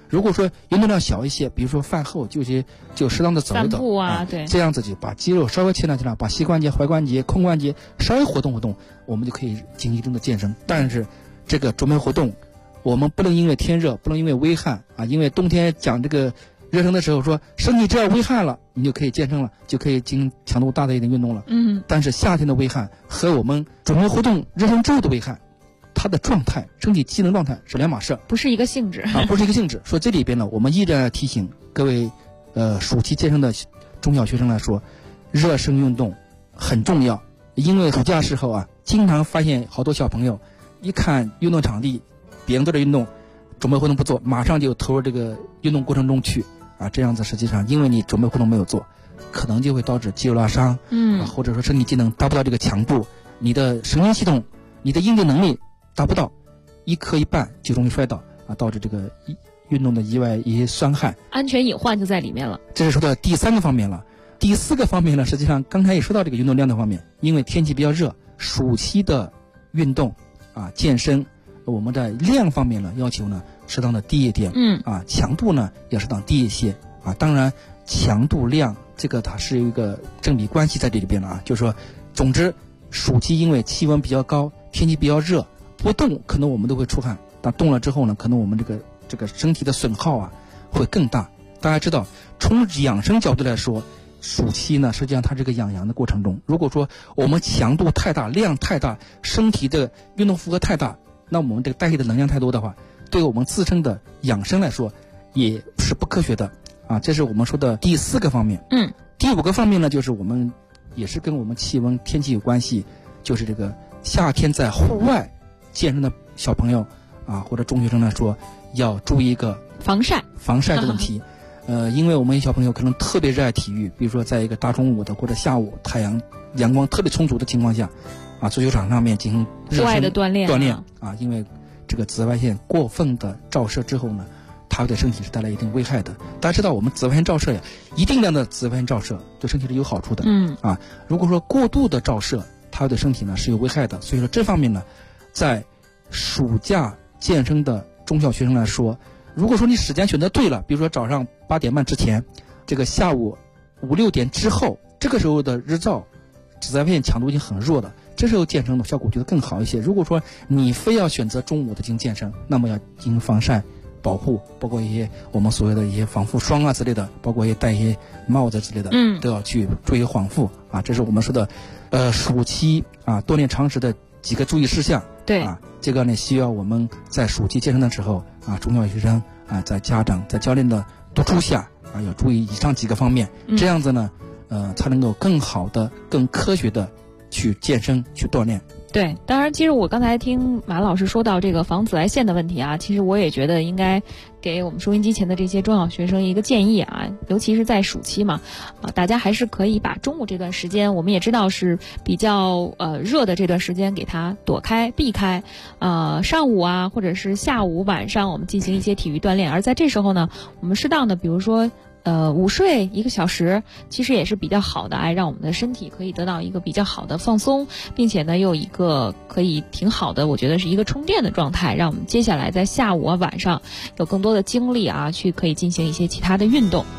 如果说运动量小一些，比如说饭后就适当的走一走， 散步啊，对， 这样子就把肌肉稍微牵拉牵拉，把膝关节、踝关节、髋关节稍微活动活动，我们就可以进行一定的健身。但是这个准备活动，我们不能因为天热，不能因为微汗啊，因为冬天讲这个热身的时候说，身体只要微汗了，你就可以健身了，就可以进行强度大的一点运动了。但是夏天的微汗和我们准备活动热身之后的微汗，它的状态，身体机能状态是两码事， 不是一个性质啊，不是一个性质。说这里边呢，我们依然提醒各位，暑期健身的中小学生来说，热身运动很重要。因为暑假时候啊，经常发现好多小朋友一看运动场地，别人都在运动，准备活动不做，马上就投入这个运动过程中去啊，这样子实际上因为你准备活动没有做，可能就会导致肌肉拉伤，或者说身体机能达不到这个强度，你的神经系统、你的应对能力达不到，一磕一绊就容易摔倒啊，导致这个运动的意外一些伤害， 安全隐患就在里面了。 这是说到第3个方面了。第4个方面呢，实际上刚才也说到这个运动量的方面，因为天气比较热，暑期的运动啊健身，我们在量方面呢要求呢适当的低一点，强度呢要适当低一些啊。当然强度量这个它是有一个正比关系在这里边了啊，就是说，总之暑期因为气温比较高，天气比较热，不动可能我们都会出汗，但动了之后呢，可能我们这个身体的损耗啊会更大。大家知道，从养生角度来说，暑期呢实际上它这个养阳的过程中，如果说我们强度太大、量太大，身体的运动负荷太大，那我们这个代谢的能量太多的话，对我们自身的养生来说也是不科学的啊。这是我们说的第4个方面。第5个方面呢，就是我们也是跟我们气温天气有关系，就是这个夏天在户外健身的小朋友啊，或者中学生来说，要注意一个防晒的问题。因为我们小朋友可能特别热爱体育，比如说在一个大中午的或者下午阳光特别充足的情况下啊，足球场上面进行户外的锻炼啊，因为这个紫外线过分的照射之后呢，它会对身体是带来一定危害的。大家知道，我们紫外线照射呀，一定量的紫外线照射对身体是有好处的，如果说过度的照射，它对身体呢是有危害的。所以说这方面呢，在暑假健身的中小学生来说，如果说你时间选择对了，比如说早上8点半之前，这个下午5、6点之后，这个时候的日照紫外线强度已经很弱了，这时候健身的效果我觉得更好一些。如果说你非要选择中午的进行健身，那么要进行防晒保护，包括一些我们所谓的一些防护霜啊之类的，包括一些戴一些帽子之类的，都要去注意防护啊。这是我们说的暑期啊锻炼常识的几个注意事项。 对啊，这个呢需要我们在暑期健身的时候啊，中小学生啊，在家长在教练的督促下啊，要注意以上几个方面，这样子呢才能够更好的、更科学的去健身、去锻炼。 对，当然，其实我刚才听马老师说到这个防紫外线的问题啊，其实我也觉得应该给我们收音机前的这些中小学生一个建议啊，尤其是在暑期嘛，大家还是可以把中午这段时间，我们也知道是比较热的这段时间，给它躲开、避开，上午啊，或者是下午、晚上，我们进行一些体育锻炼，而在这时候呢，我们适当的，比如说。午睡1个小时，其实也是比较好的，让我们的身体可以得到一个比较好的放松，并且呢，又一个可以挺好的，我觉得是一个充电的状态，让我们接下来在下午啊、晚上有更多的精力啊，去可以进行一些其他的运动。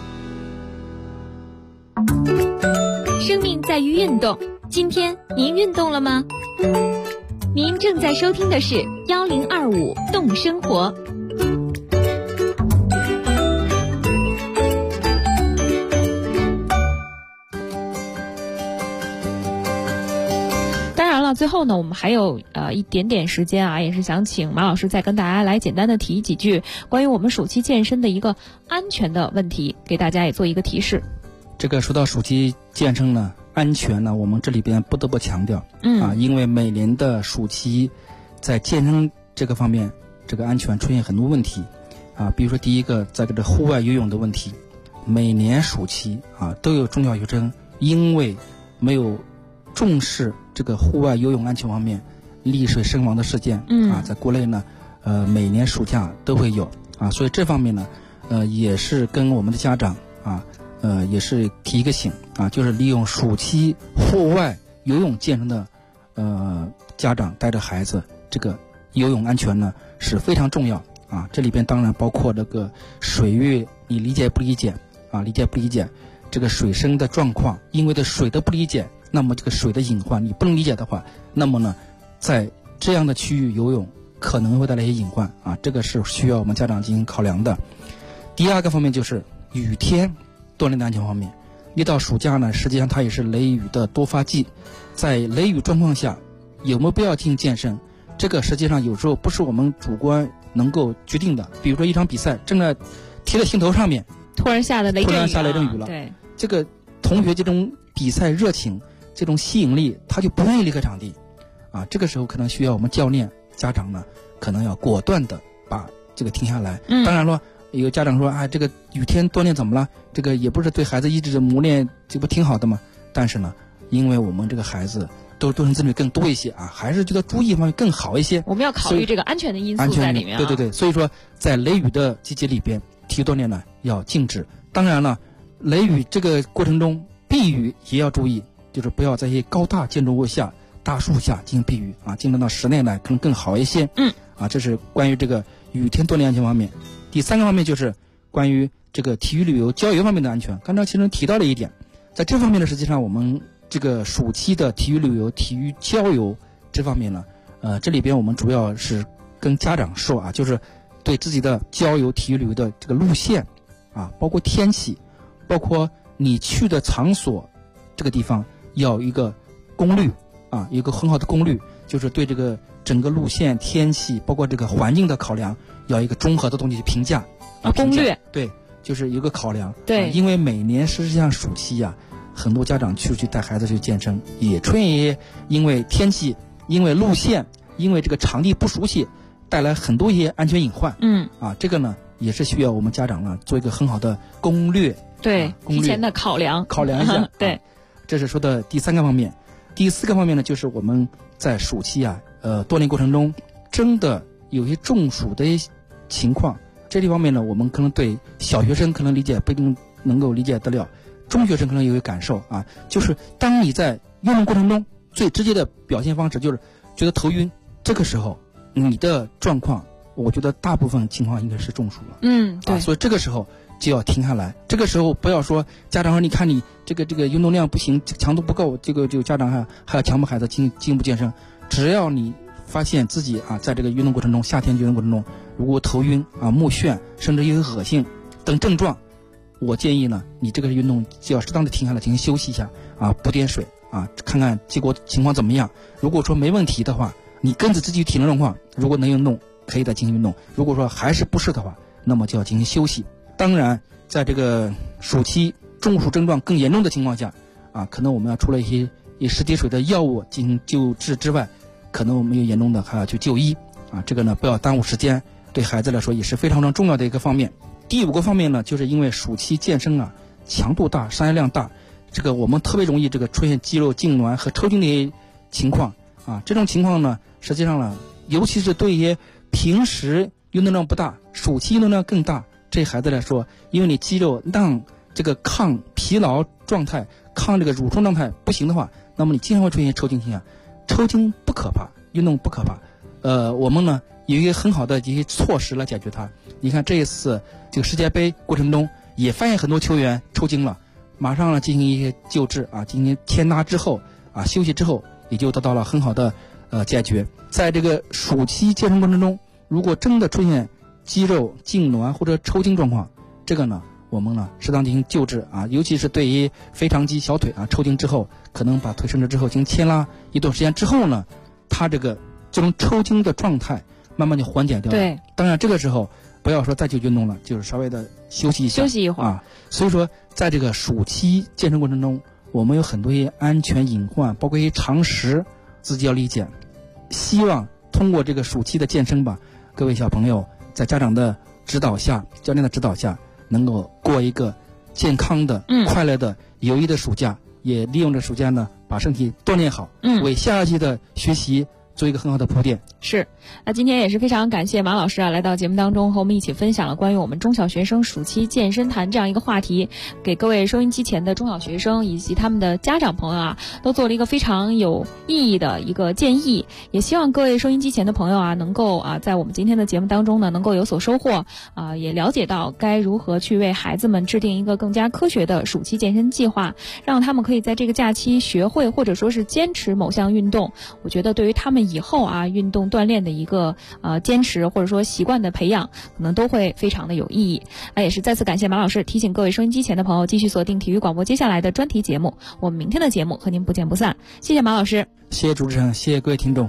生命在于运动，今天您运动了吗？您正在收听的是1025动生活。 最后呢，我们还有一点点时间啊，也是想请马老师再跟大家来简单的提几句关于我们暑期健身的一个安全的问题，给大家也做一个提示。 这个说到暑期健身呢，安全呢，我们这里边不得不强调，因为每年的暑期在健身这个方面，这个安全出现很多问题啊，比如说第一个，在这个户外游泳的问题，每年暑期啊都有中小学生因为没有重视这个户外游泳安全方面溺水身亡的事件，在国内呢，每年暑假都会有啊，所以这方面呢，也是跟我们的家长啊，也是提一个醒啊，就是利用暑期户外游泳健身的，家长带着孩子，这个游泳安全呢是非常重要啊，这里边当然包括这个水域，你理解不理解啊？理解不理解？这个水深的状况，因为对水的不理解，那么这个水的隐患你不能理解的话，那么呢，在这样的区域游泳可能会带来一些隐患啊，这个是需要我们家长进行考量的。第二个方面就是雨天锻炼的安全方面。一到暑假呢，实际上它也是雷雨的多发季，在雷雨状况下有没有必要进行健身，这个实际上有时候不是我们主观能够决定的。比如说一场比赛正在贴在心头上面， 突然下雷阵雨了， 对，这个同学这种比赛热情，这种吸引力，他就不愿意离开场地啊。这个时候可能需要我们教练、家长呢，可能要果断的把这个停下来。当然了，有家长说啊，这个雨天锻炼怎么了？这个也不是对孩子意志的磨练，这不挺好的吗？但是呢，因为我们这个孩子都多生子女更多一些啊，还是觉得注意方面更好一些。 我们要考虑这个安全的因素在里面啊。 对，所以说在雷雨的季节里边，体育锻炼呢要禁止。当然了，雷雨这个过程中避雨也要注意，就是不要在一些高大建筑物下、大树下进行避雨啊，进入到室内呢可能更好一些。这是关于这个雨天锻炼安全方面。第三个方面就是关于这个体育旅游、郊游方面的安全。刚才其实提到了一点，在这方面呢，实际上我们这个暑期的体育旅游、体育郊游这方面呢，这里边我们主要是跟家长说啊，就是对自己的郊游、体育旅游的这个路线啊，包括天气，包括你去的场所，这个地方要有一个攻略啊，有一个很好的攻略，就是对这个整个路线、天气，包括这个环境的考量，要一个综合的东西去评价啊。攻略， 对，就是有个考量。 对， 因为每年实际上暑期啊，很多家长去带孩子去健身，也出现因为天气、因为路线、因为这个场地不熟悉，带来很多一些安全隐患。这个呢也是需要我们家长呢做一个很好的攻略。 对，提前的考量一下。 对， 这是说的第三个方面。第四个方面呢，就是我们在暑期啊，锻炼过程中真的有些中暑的情况。这方面呢，我们可能对小学生可能理解不一定能够理解得了，中学生可能有感受啊，就是当你在运动过程中，最直接的表现方式就是觉得头晕，这个时候你的状况，我觉得大部分情况应该是中暑了。 对， 所以这个时候就要停下来。这个时候不要说家长说，你看你这个运动量不行，强度不够，这个家长还要强迫孩子进一步健身。只要你发现自己啊，在这个运动过程中，夏天运动过程中，如果头晕啊、目眩，甚至有恶心等症状，我建议呢，你这个运动就要适当的停下来进行休息一下啊，补点水啊，看看结果情况怎么样。如果说没问题的话，你根据自己体能状况，如果能运动，可以再进行运动；如果说还是不适的话，那么就要进行休息。当然，在这个暑期中暑症状更严重的情况下啊，可能我们要除了一些湿滴水的药物进行救治之外，可能我们有严重的还要去就医啊，这个呢不要耽误时间，对孩子来说也是非常非常重要的一个方面。第五个方面呢，就是因为暑期健身啊，强度大、伤害量大，这个我们特别容易这个出现肌肉痉挛和抽筋的一些情况啊。这种情况呢，实际上呢，尤其是对一些平时运动量不大、暑期运动量更大这孩子来说，因为你肌肉让这个抗疲劳状态、抗这个乳酸状态不行的话，那么你经常会出现抽筋现象。抽筋不可怕，运动不可怕，我们呢有一个很好的一些措施来解决它。你看这一次这个世界杯过程中，也发现很多球员抽筋了，马上呢进行一些救治啊，进行牵拉之后啊，休息之后也就得到了很好的解决。在这个暑期健身过程中，如果真的出现肌肉痉挛或者抽筋状况，这个呢我们呢适当进行救治啊，尤其是对于腓肠肌、小腿啊抽筋之后，可能把腿伸直之后进行牵拉一段时间之后呢，它这种抽筋的状态慢慢就缓解掉了。 对， 当然这个时候不要说再去运动了，就是稍微的休息一会儿啊。所以说，在这个暑期健身过程中，我们有很多一些安全隐患，包括一些常识，自己要理解。希望通过这个暑期的健身吧，各位小朋友在家长的指导下、教练的指导下，能够过一个健康的、快乐的、有益的暑假，也利用这暑假呢，把身体锻炼好，为下一期的学习做一个很好的铺垫。 是，那今天也是非常感谢马老师来到节目当中，和我们一起分享了关于我们中小学生暑期健身谈这样一个话题，给各位收音机前的中小学生以及他们的家长朋友都做了一个非常有意义的一个建议。也希望各位收音机前的朋友能够在我们今天的节目当中呢，能够有所收获也了解到该如何去为孩子们制定一个更加科学的暑期健身计划，让他们可以在这个假期学会或者说是坚持某项运动。我觉得对于他们以后运动锻炼的一个坚持或者说习惯的培养，可能都会非常的有意义。也是再次感谢马老师，提醒各位收音机前的朋友继续锁定体育广播接下来的专题节目，我们明天的节目和您不见不散。谢谢马老师， 谢谢主持人，谢谢各位听众。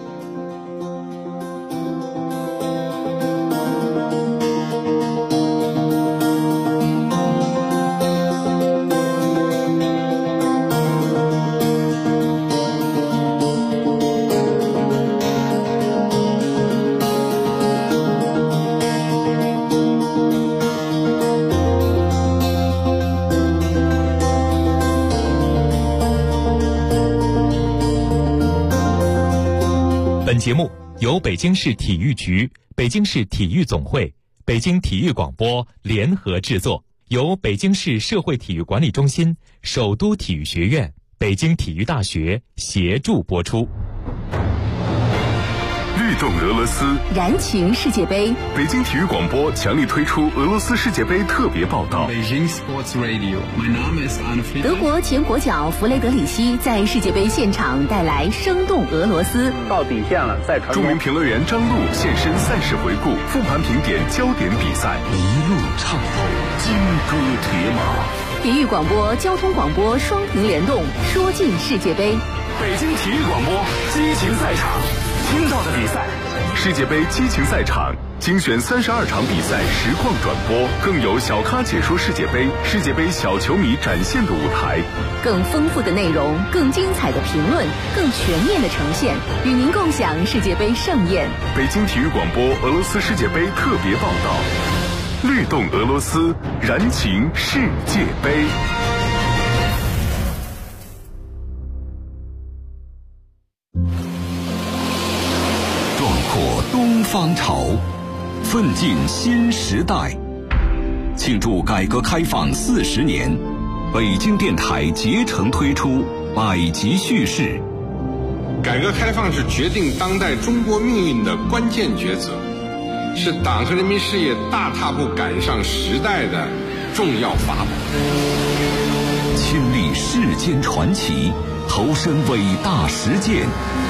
本节目由北京市体育局、北京市体育总会、北京体育广播联合制作，由北京市社会体育管理中心、首都体育学院、北京体育大学协助播出。 律动俄罗斯， 燃情世界杯。 北京体育广播强力推出俄罗斯世界杯特别报道。 德国前国脚弗雷德里希在世界杯现场带来生动俄罗斯。 到底线了，再传。 著名评论员张璐现身赛事回顾，复盘评点焦点比赛，一路畅游金戈铁马。 体育广播、交通广播双屏联动，说尽世界杯。 北京体育广播激情赛场，听到的比赛，世界杯激情赛场精选32场比赛实况转播，更有小咖解说世界杯，世界杯小球迷展现的舞台， 更丰富的内容，更精彩的评论，更全面的呈现，与您共享世界杯盛宴。 北京体育广播俄罗斯世界杯特别报道，律动俄罗斯，燃情世界杯。 东方潮，奋进新时代。庆祝改革开放40年，北京电台竭诚推出百集叙事。 改革开放是决定当代中国命运的关键抉择，是党和人民事业大踏步赶上时代的重要法宝。 亲历世间传奇，投身伟大实践，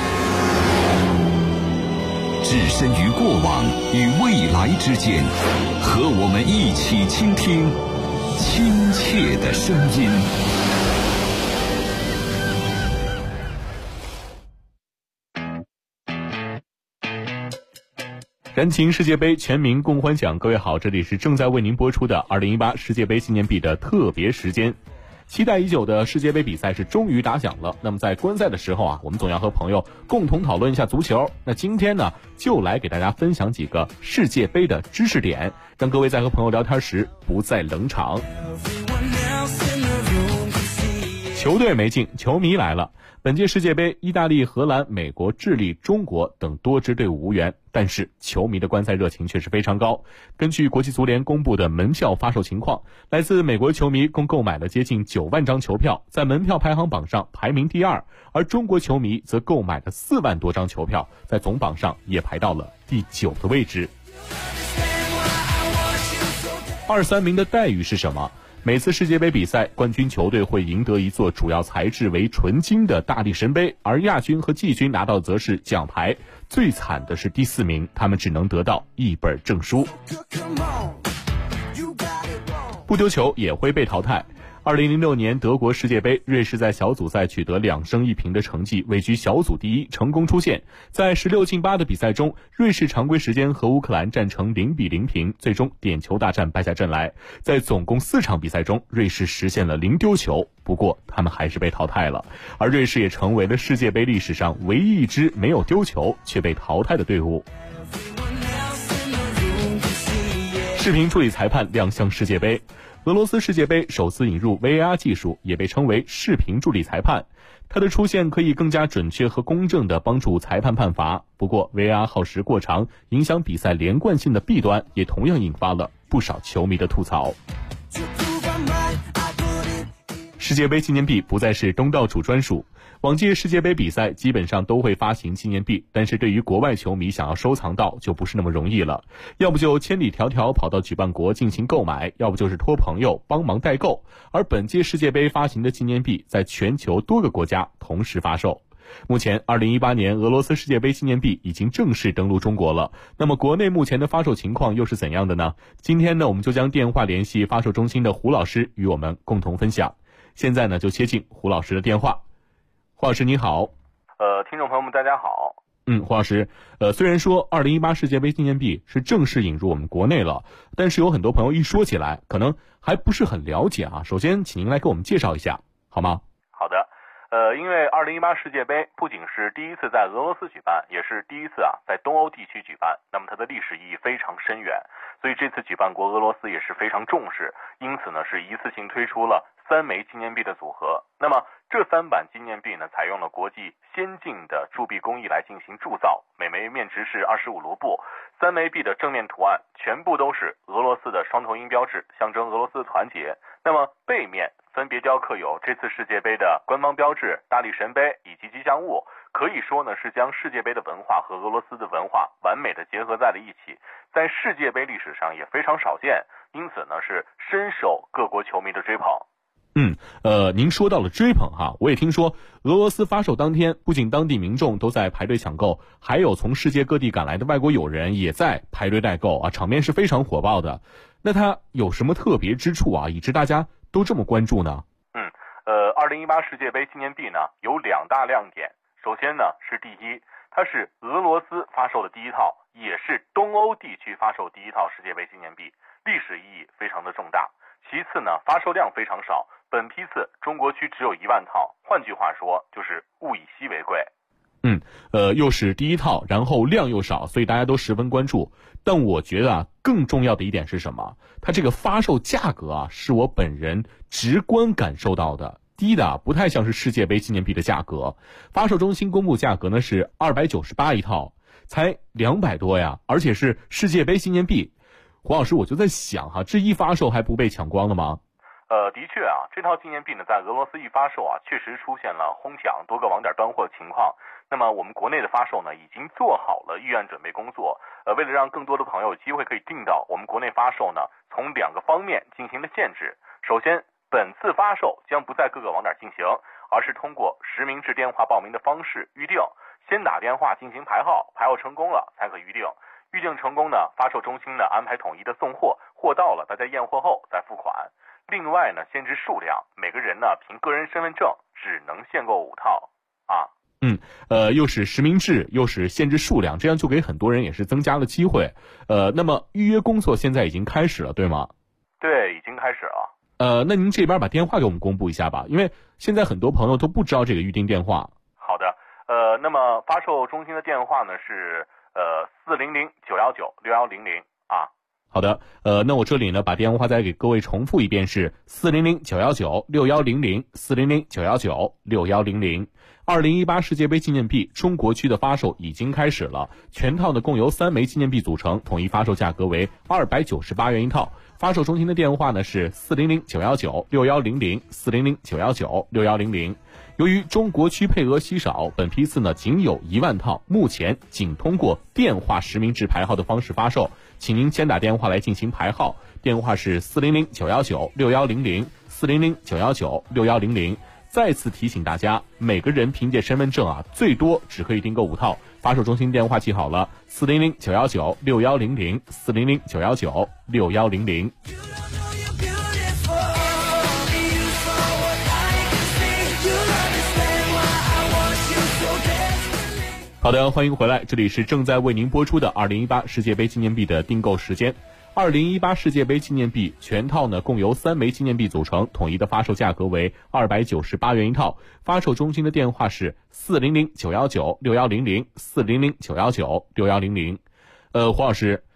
置身于过往与未来之间，和我们一起倾听亲切的声音。 燃情世界杯全民共欢享，各位好，这里是正在为您播出的2018世界杯纪念币的特别时间。期待已久的世界杯比赛是终于打响了。那么在观赛的时候我们总要和朋友共同讨论一下足球。那今天呢，就来给大家分享几个世界杯的知识点，让各位在和朋友聊天时不再冷场。球队没进，球迷来了。本届世界杯，意大利、荷兰、美国、智利、中国等多支队伍无缘，但是球迷的观赛热情却是非常高。根据国际足联公布的门票发售情况，来自美国球迷共购买了接近9万张球票，在门票排行榜上排名第2，而中国球迷则购买了4万多张球票，在总榜上也排到了第9的位置。2、3名的待遇是什么？每次世界杯比赛，冠军球队会赢得一座主要材质为纯金的大力神杯，而亚军和季军拿到的则是奖牌。最惨的是第4名，他们只能得到一本证书。不丢球也会被淘汰。2006年德国世界杯，瑞士在小组赛取得2胜1平的成绩，位居小组第1，成功出线。在16进8的比赛中，瑞士常规时间和乌克兰战成0-0平，最终点球大战败下阵来。在总共4场比赛中，瑞士实现了0丢球，不过他们还是被淘汰了。而瑞士也成为了世界杯历史上唯一一支没有丢球却被淘汰的队伍。视频助理裁判亮相世界杯。 俄罗斯世界杯首次引入 VAR 技术，也被称为视频助理裁判。它的出现可以更加准确和公正地帮助裁判判罚。不过 VAR 耗时过长，影响比赛连贯性的弊端也同样引发了不少球迷的吐槽。世界杯纪念币不再是东道主专属，往届世界杯比赛基本上都会发行纪念币，但是对于国外球迷想要收藏到就不是那么容易了，要不就千里迢迢跑到举办国进行购买，要不就是托朋友帮忙代购。而本届世界杯发行的纪念币在全球多个国家同时发售。目前2018年俄罗斯世界杯纪念币已经正式登陆中国了，那么国内目前的发售情况又是怎样的呢？今天呢，我们就将电话联系发售中心的胡老师与我们共同分享。现在呢，就接进胡老师的电话。胡老师你好。 听众朋友们大家好。 胡老师，虽然说2018世界杯纪念币是正式引入我们国内了，但是有很多朋友一说起来可能还不是很了解啊。首先请您来给我们介绍一下好吗？ 好的。因为2018世界杯不仅是第一次在俄罗斯举办，也是第一次在东欧地区举办，那么它的历史意义非常深远，所以这次举办国俄罗斯也是非常重视，因此呢是一次性推出了3枚纪念币的组合。那么这3版纪念币呢，采用了国际先进的铸币工艺来进行铸造，每枚面值是25卢布，3枚币的正面图案全部都是俄罗斯的双头鹰标志，象征俄罗斯的团结。那么背面分别雕刻有这次世界杯的官方标志、大力神杯以及吉祥物，可以说呢是将世界杯的文化和俄罗斯的文化完美的结合在了一起，在世界杯历史上也非常少见，因此呢是深受各国球迷的追捧。 您说到了追捧哈，我也听说俄罗斯发售当天，不仅当地民众都在排队抢购，还有从世界各地赶来的外国友人也在排队代购啊，场面是非常火爆的。那它有什么特别之处啊，以致大家都这么关注呢 ？2018世界杯纪念币呢有2大亮点。首先呢是第一，它是俄罗斯发售的第一套，也是东欧地区发售第一套世界杯纪念币，历史意义非常的重大。其次呢，发售量非常少，本批次中国区只有1万套，换句话说就是物以稀为贵。 又是第一套，然后量又少，所以大家都十分关注。但我觉得更重要的一点是什么？它这个发售价格是我本人直观感受到的，低的不太像是世界杯纪念币的价格。发售中心公布价格呢是298一套，才200多呀，而且是世界杯纪念币。胡老师，我就在想这一发售还不被抢光了吗？ 的确这套纪念币呢，在俄罗斯一发售确实出现了哄抢、多个网点端货的情况。那么我们国内的发售呢，已经做好了预案准备工作。为了让更多的朋友有机会可以订到，我们国内发售呢，从2个方面进行了限制。首先，本次发售将不在各个网点进行，而是通过实名制电话报名的方式预定，先打电话进行排号，排号成功了才可预定。预定成功呢，发售中心呢安排统一的送货，货到了大家验货后再付款。另外呢，限制数量，每个人呢凭个人身份证只能限购5套又是实名制，又是限制数量，这样就给很多人也是增加了机会。那么预约工作现在已经开始了，对吗？ 对，已经开始了。 那您这边把电话给我们公布一下吧，因为现在很多朋友都不知道这个预订电话。 好的，那么发售中心的电话呢是400-919-6100 好的，那我这里呢把电话再给各位重复一遍，是400-919-6100 400-919-6100。2018世界杯纪念币中国区的发售已经开始了，全套呢共由3枚纪念币组成，统一发售价格为298元一套。发售中心的电话呢是400-919-6100 400-919-6100。由于中国区配额稀少，本批次呢仅有1万套，目前仅通过电话实名制排号的方式发售，请您先打电话来进行排号，电话是400-919-6100 400-919-6100。再次提醒大家，每个人凭借身份证最多只可以订购5套。发售中心电话记好了，400-919-6100 400-919-6100。好的，欢迎回来，这里是正在为您播出的2018世界杯纪念币的订购时间。2018世界杯纪念币全套呢共由3枚纪念币组成，统一的发售价格为298元一套。发售中心的电话是400-919-6100 400-919-6100。胡老师，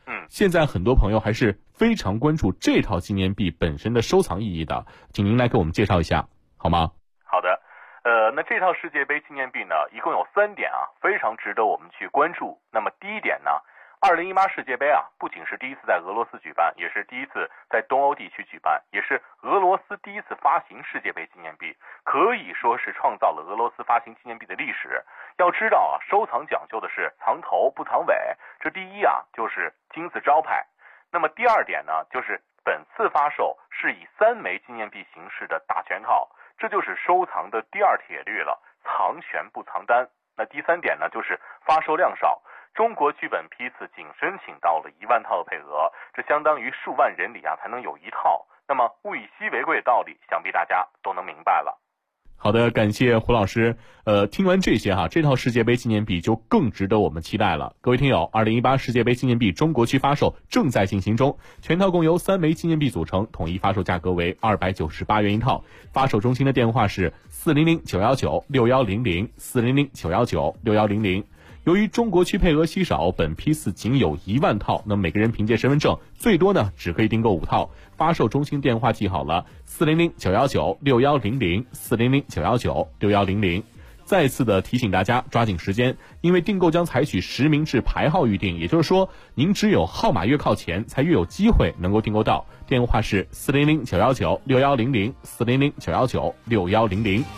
现在很多朋友还是非常关注这套纪念币本身的收藏意义的，请您来给我们介绍一下好吗？ 好的，那这套世界杯纪念币呢，一共有3点啊，非常值得我们去关注。那么第一点呢，2018世界杯啊，不仅是第一次在俄罗斯举办，也是第一次在东欧地区举办，也是俄罗斯第一次发行世界杯纪念币，可以说是创造了俄罗斯发行纪念币的历史。要知道啊，收藏讲究的是藏头不藏尾，这第一啊就是金字招牌。那么第二点呢，就是本次发售是以3枚纪念币形式的大全套，这就是收藏的第2铁律了，藏全不藏单。那第3点呢，就是发售量少。中国剧本批次仅申请到了1万套的配额，这相当于数万人里啊才能有1套。那么物以稀为贵的道理，想必大家都能明白了。 好的，感谢胡老师。听完这些这套世界杯纪念币就更值得我们期待了。各位听友，2018世界杯纪念币中国区发售正在进行中，全套共由3枚纪念币组成，统一发售价格为298元一套。发售中心的电话是400-919-6100 400-919-6100。由于中国区配额稀少，本批次仅有1万套，那每个人凭借身份证最多呢只可以订购5套。发售中心电话记好了，400-919-6100 400-919-6100。再次的提醒大家抓紧时间，因为订购将采取实名制排号预订，也就是说您只有号码越靠前才越有机会能够订购到。电话是400-919-6100 400-919-6100。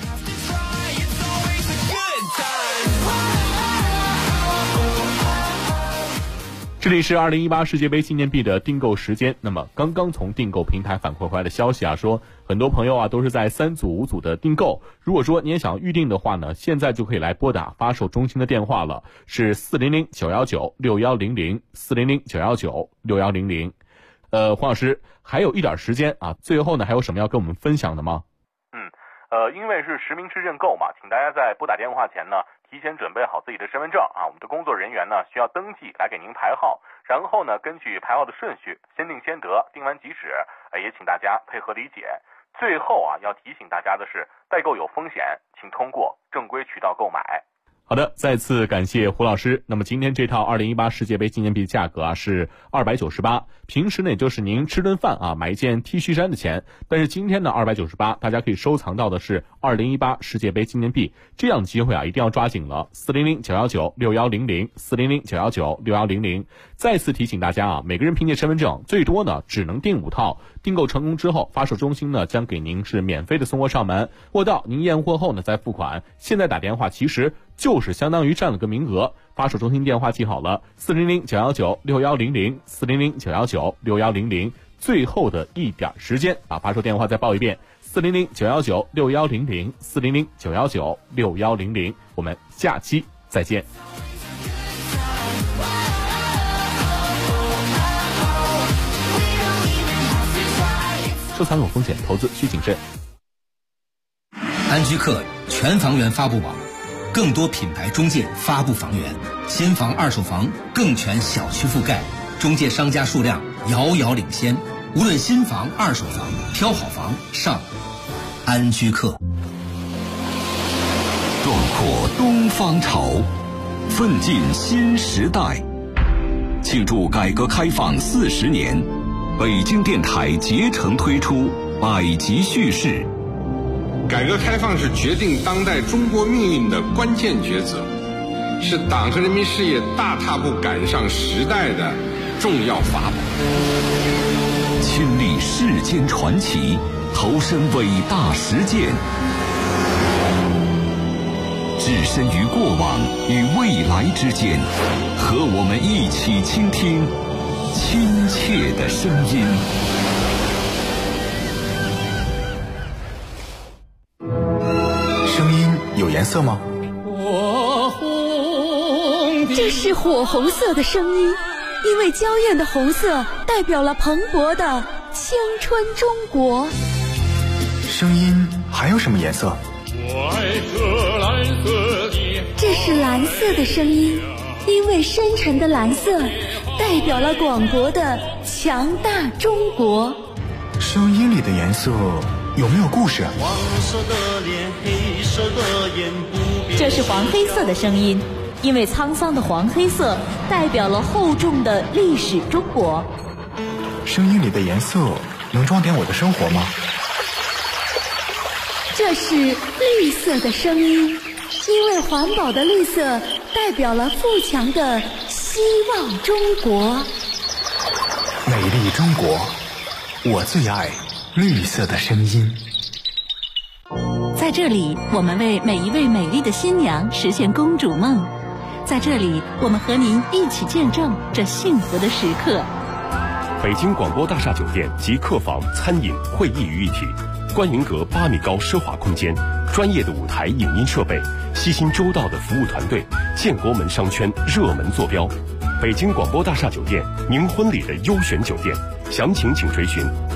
这里是2018世界杯纪念币的订购时间。那么刚刚从订购平台反馈回来的消息说很多朋友都是在3组5组的订购。如果说你也想预定的话呢，现在就可以来拨打发售中心的电话了，是400-919-6100 400-919-6100。黄老师还有一点时间最后呢还有什么要跟我们分享的吗？ 因为是实名制认购嘛，请大家在拨打电话前呢提前准备好自己的身份证我们的工作人员呢需要登记来给您排号，然后呢根据排号的顺序先定先得，定完即止，也请大家配合理解。最后要提醒大家的是，代购有风险，请通过正规渠道购买。 好的，再次感谢胡老师。那么今天这套2018世界杯纪念币价格是298，平时呢也就是您吃顿饭买一件 T 恤衫的钱，但是今天呢298，大家可以收藏到的是2018世界杯纪念币，这样的机会一定要抓紧了。400-919-6100 400-919-6100。再次提醒大家每个人凭借身份证最多呢只能订5套，订购成功之后，发售中心呢将给您是免费的送货上门，货到您验货后呢再付款。现在打电话其实就是相当于占了个名额。发售中心电话记好了，400-919-6100 400-919-6100。最后的一点时间发售电话再报一遍，400-919-6100 400-919-6100。我们下期再见。收藏有风险，投资需谨慎。 安居客全房源发布网，更多品牌中介发布房源，新房二手房更全小区覆盖，中介商家数量遥遥领先。无论新房二手房，挑好房上安居客。 壮阔东方潮，奋进新时代。庆祝改革开放40年，北京电台竭诚推出百集叙事。 改革开放是决定当代中国命运的关键抉择，是党和人民事业大踏步赶上时代的重要法宝。 亲历世间传奇，投身伟大实践，置身于过往与未来之间，和我们一起倾听亲切的声音。 声音有颜色吗？ 这是火红色的声音，因为娇艳的红色代表了蓬勃的青春中国。 声音还有什么颜色？ 这是蓝色的声音，因为深沉的蓝色代表了广博的强大中国。 声音里的颜色有没有故事？ 这是黄黑色的声音， 因为沧桑的黄黑色代表了厚重的历史中国。 声音里的颜色能装点我的生活吗？ 这是绿色的声音，因为环保的绿色代表了富强的希望中国。 美丽中国，我最爱绿色的声音。 在这里，我们为每一位美丽的新娘实现公主梦。在这里，我们和您一起见证这幸福的时刻。 北京广播大厦酒店集客房、餐饮、会议于一体，观云阁8米高奢华空间，专业的舞台影音设备，悉心周到的服务团队，建国门商圈热门坐标。北京广播大厦酒店，您婚礼的优选酒店，详情请垂询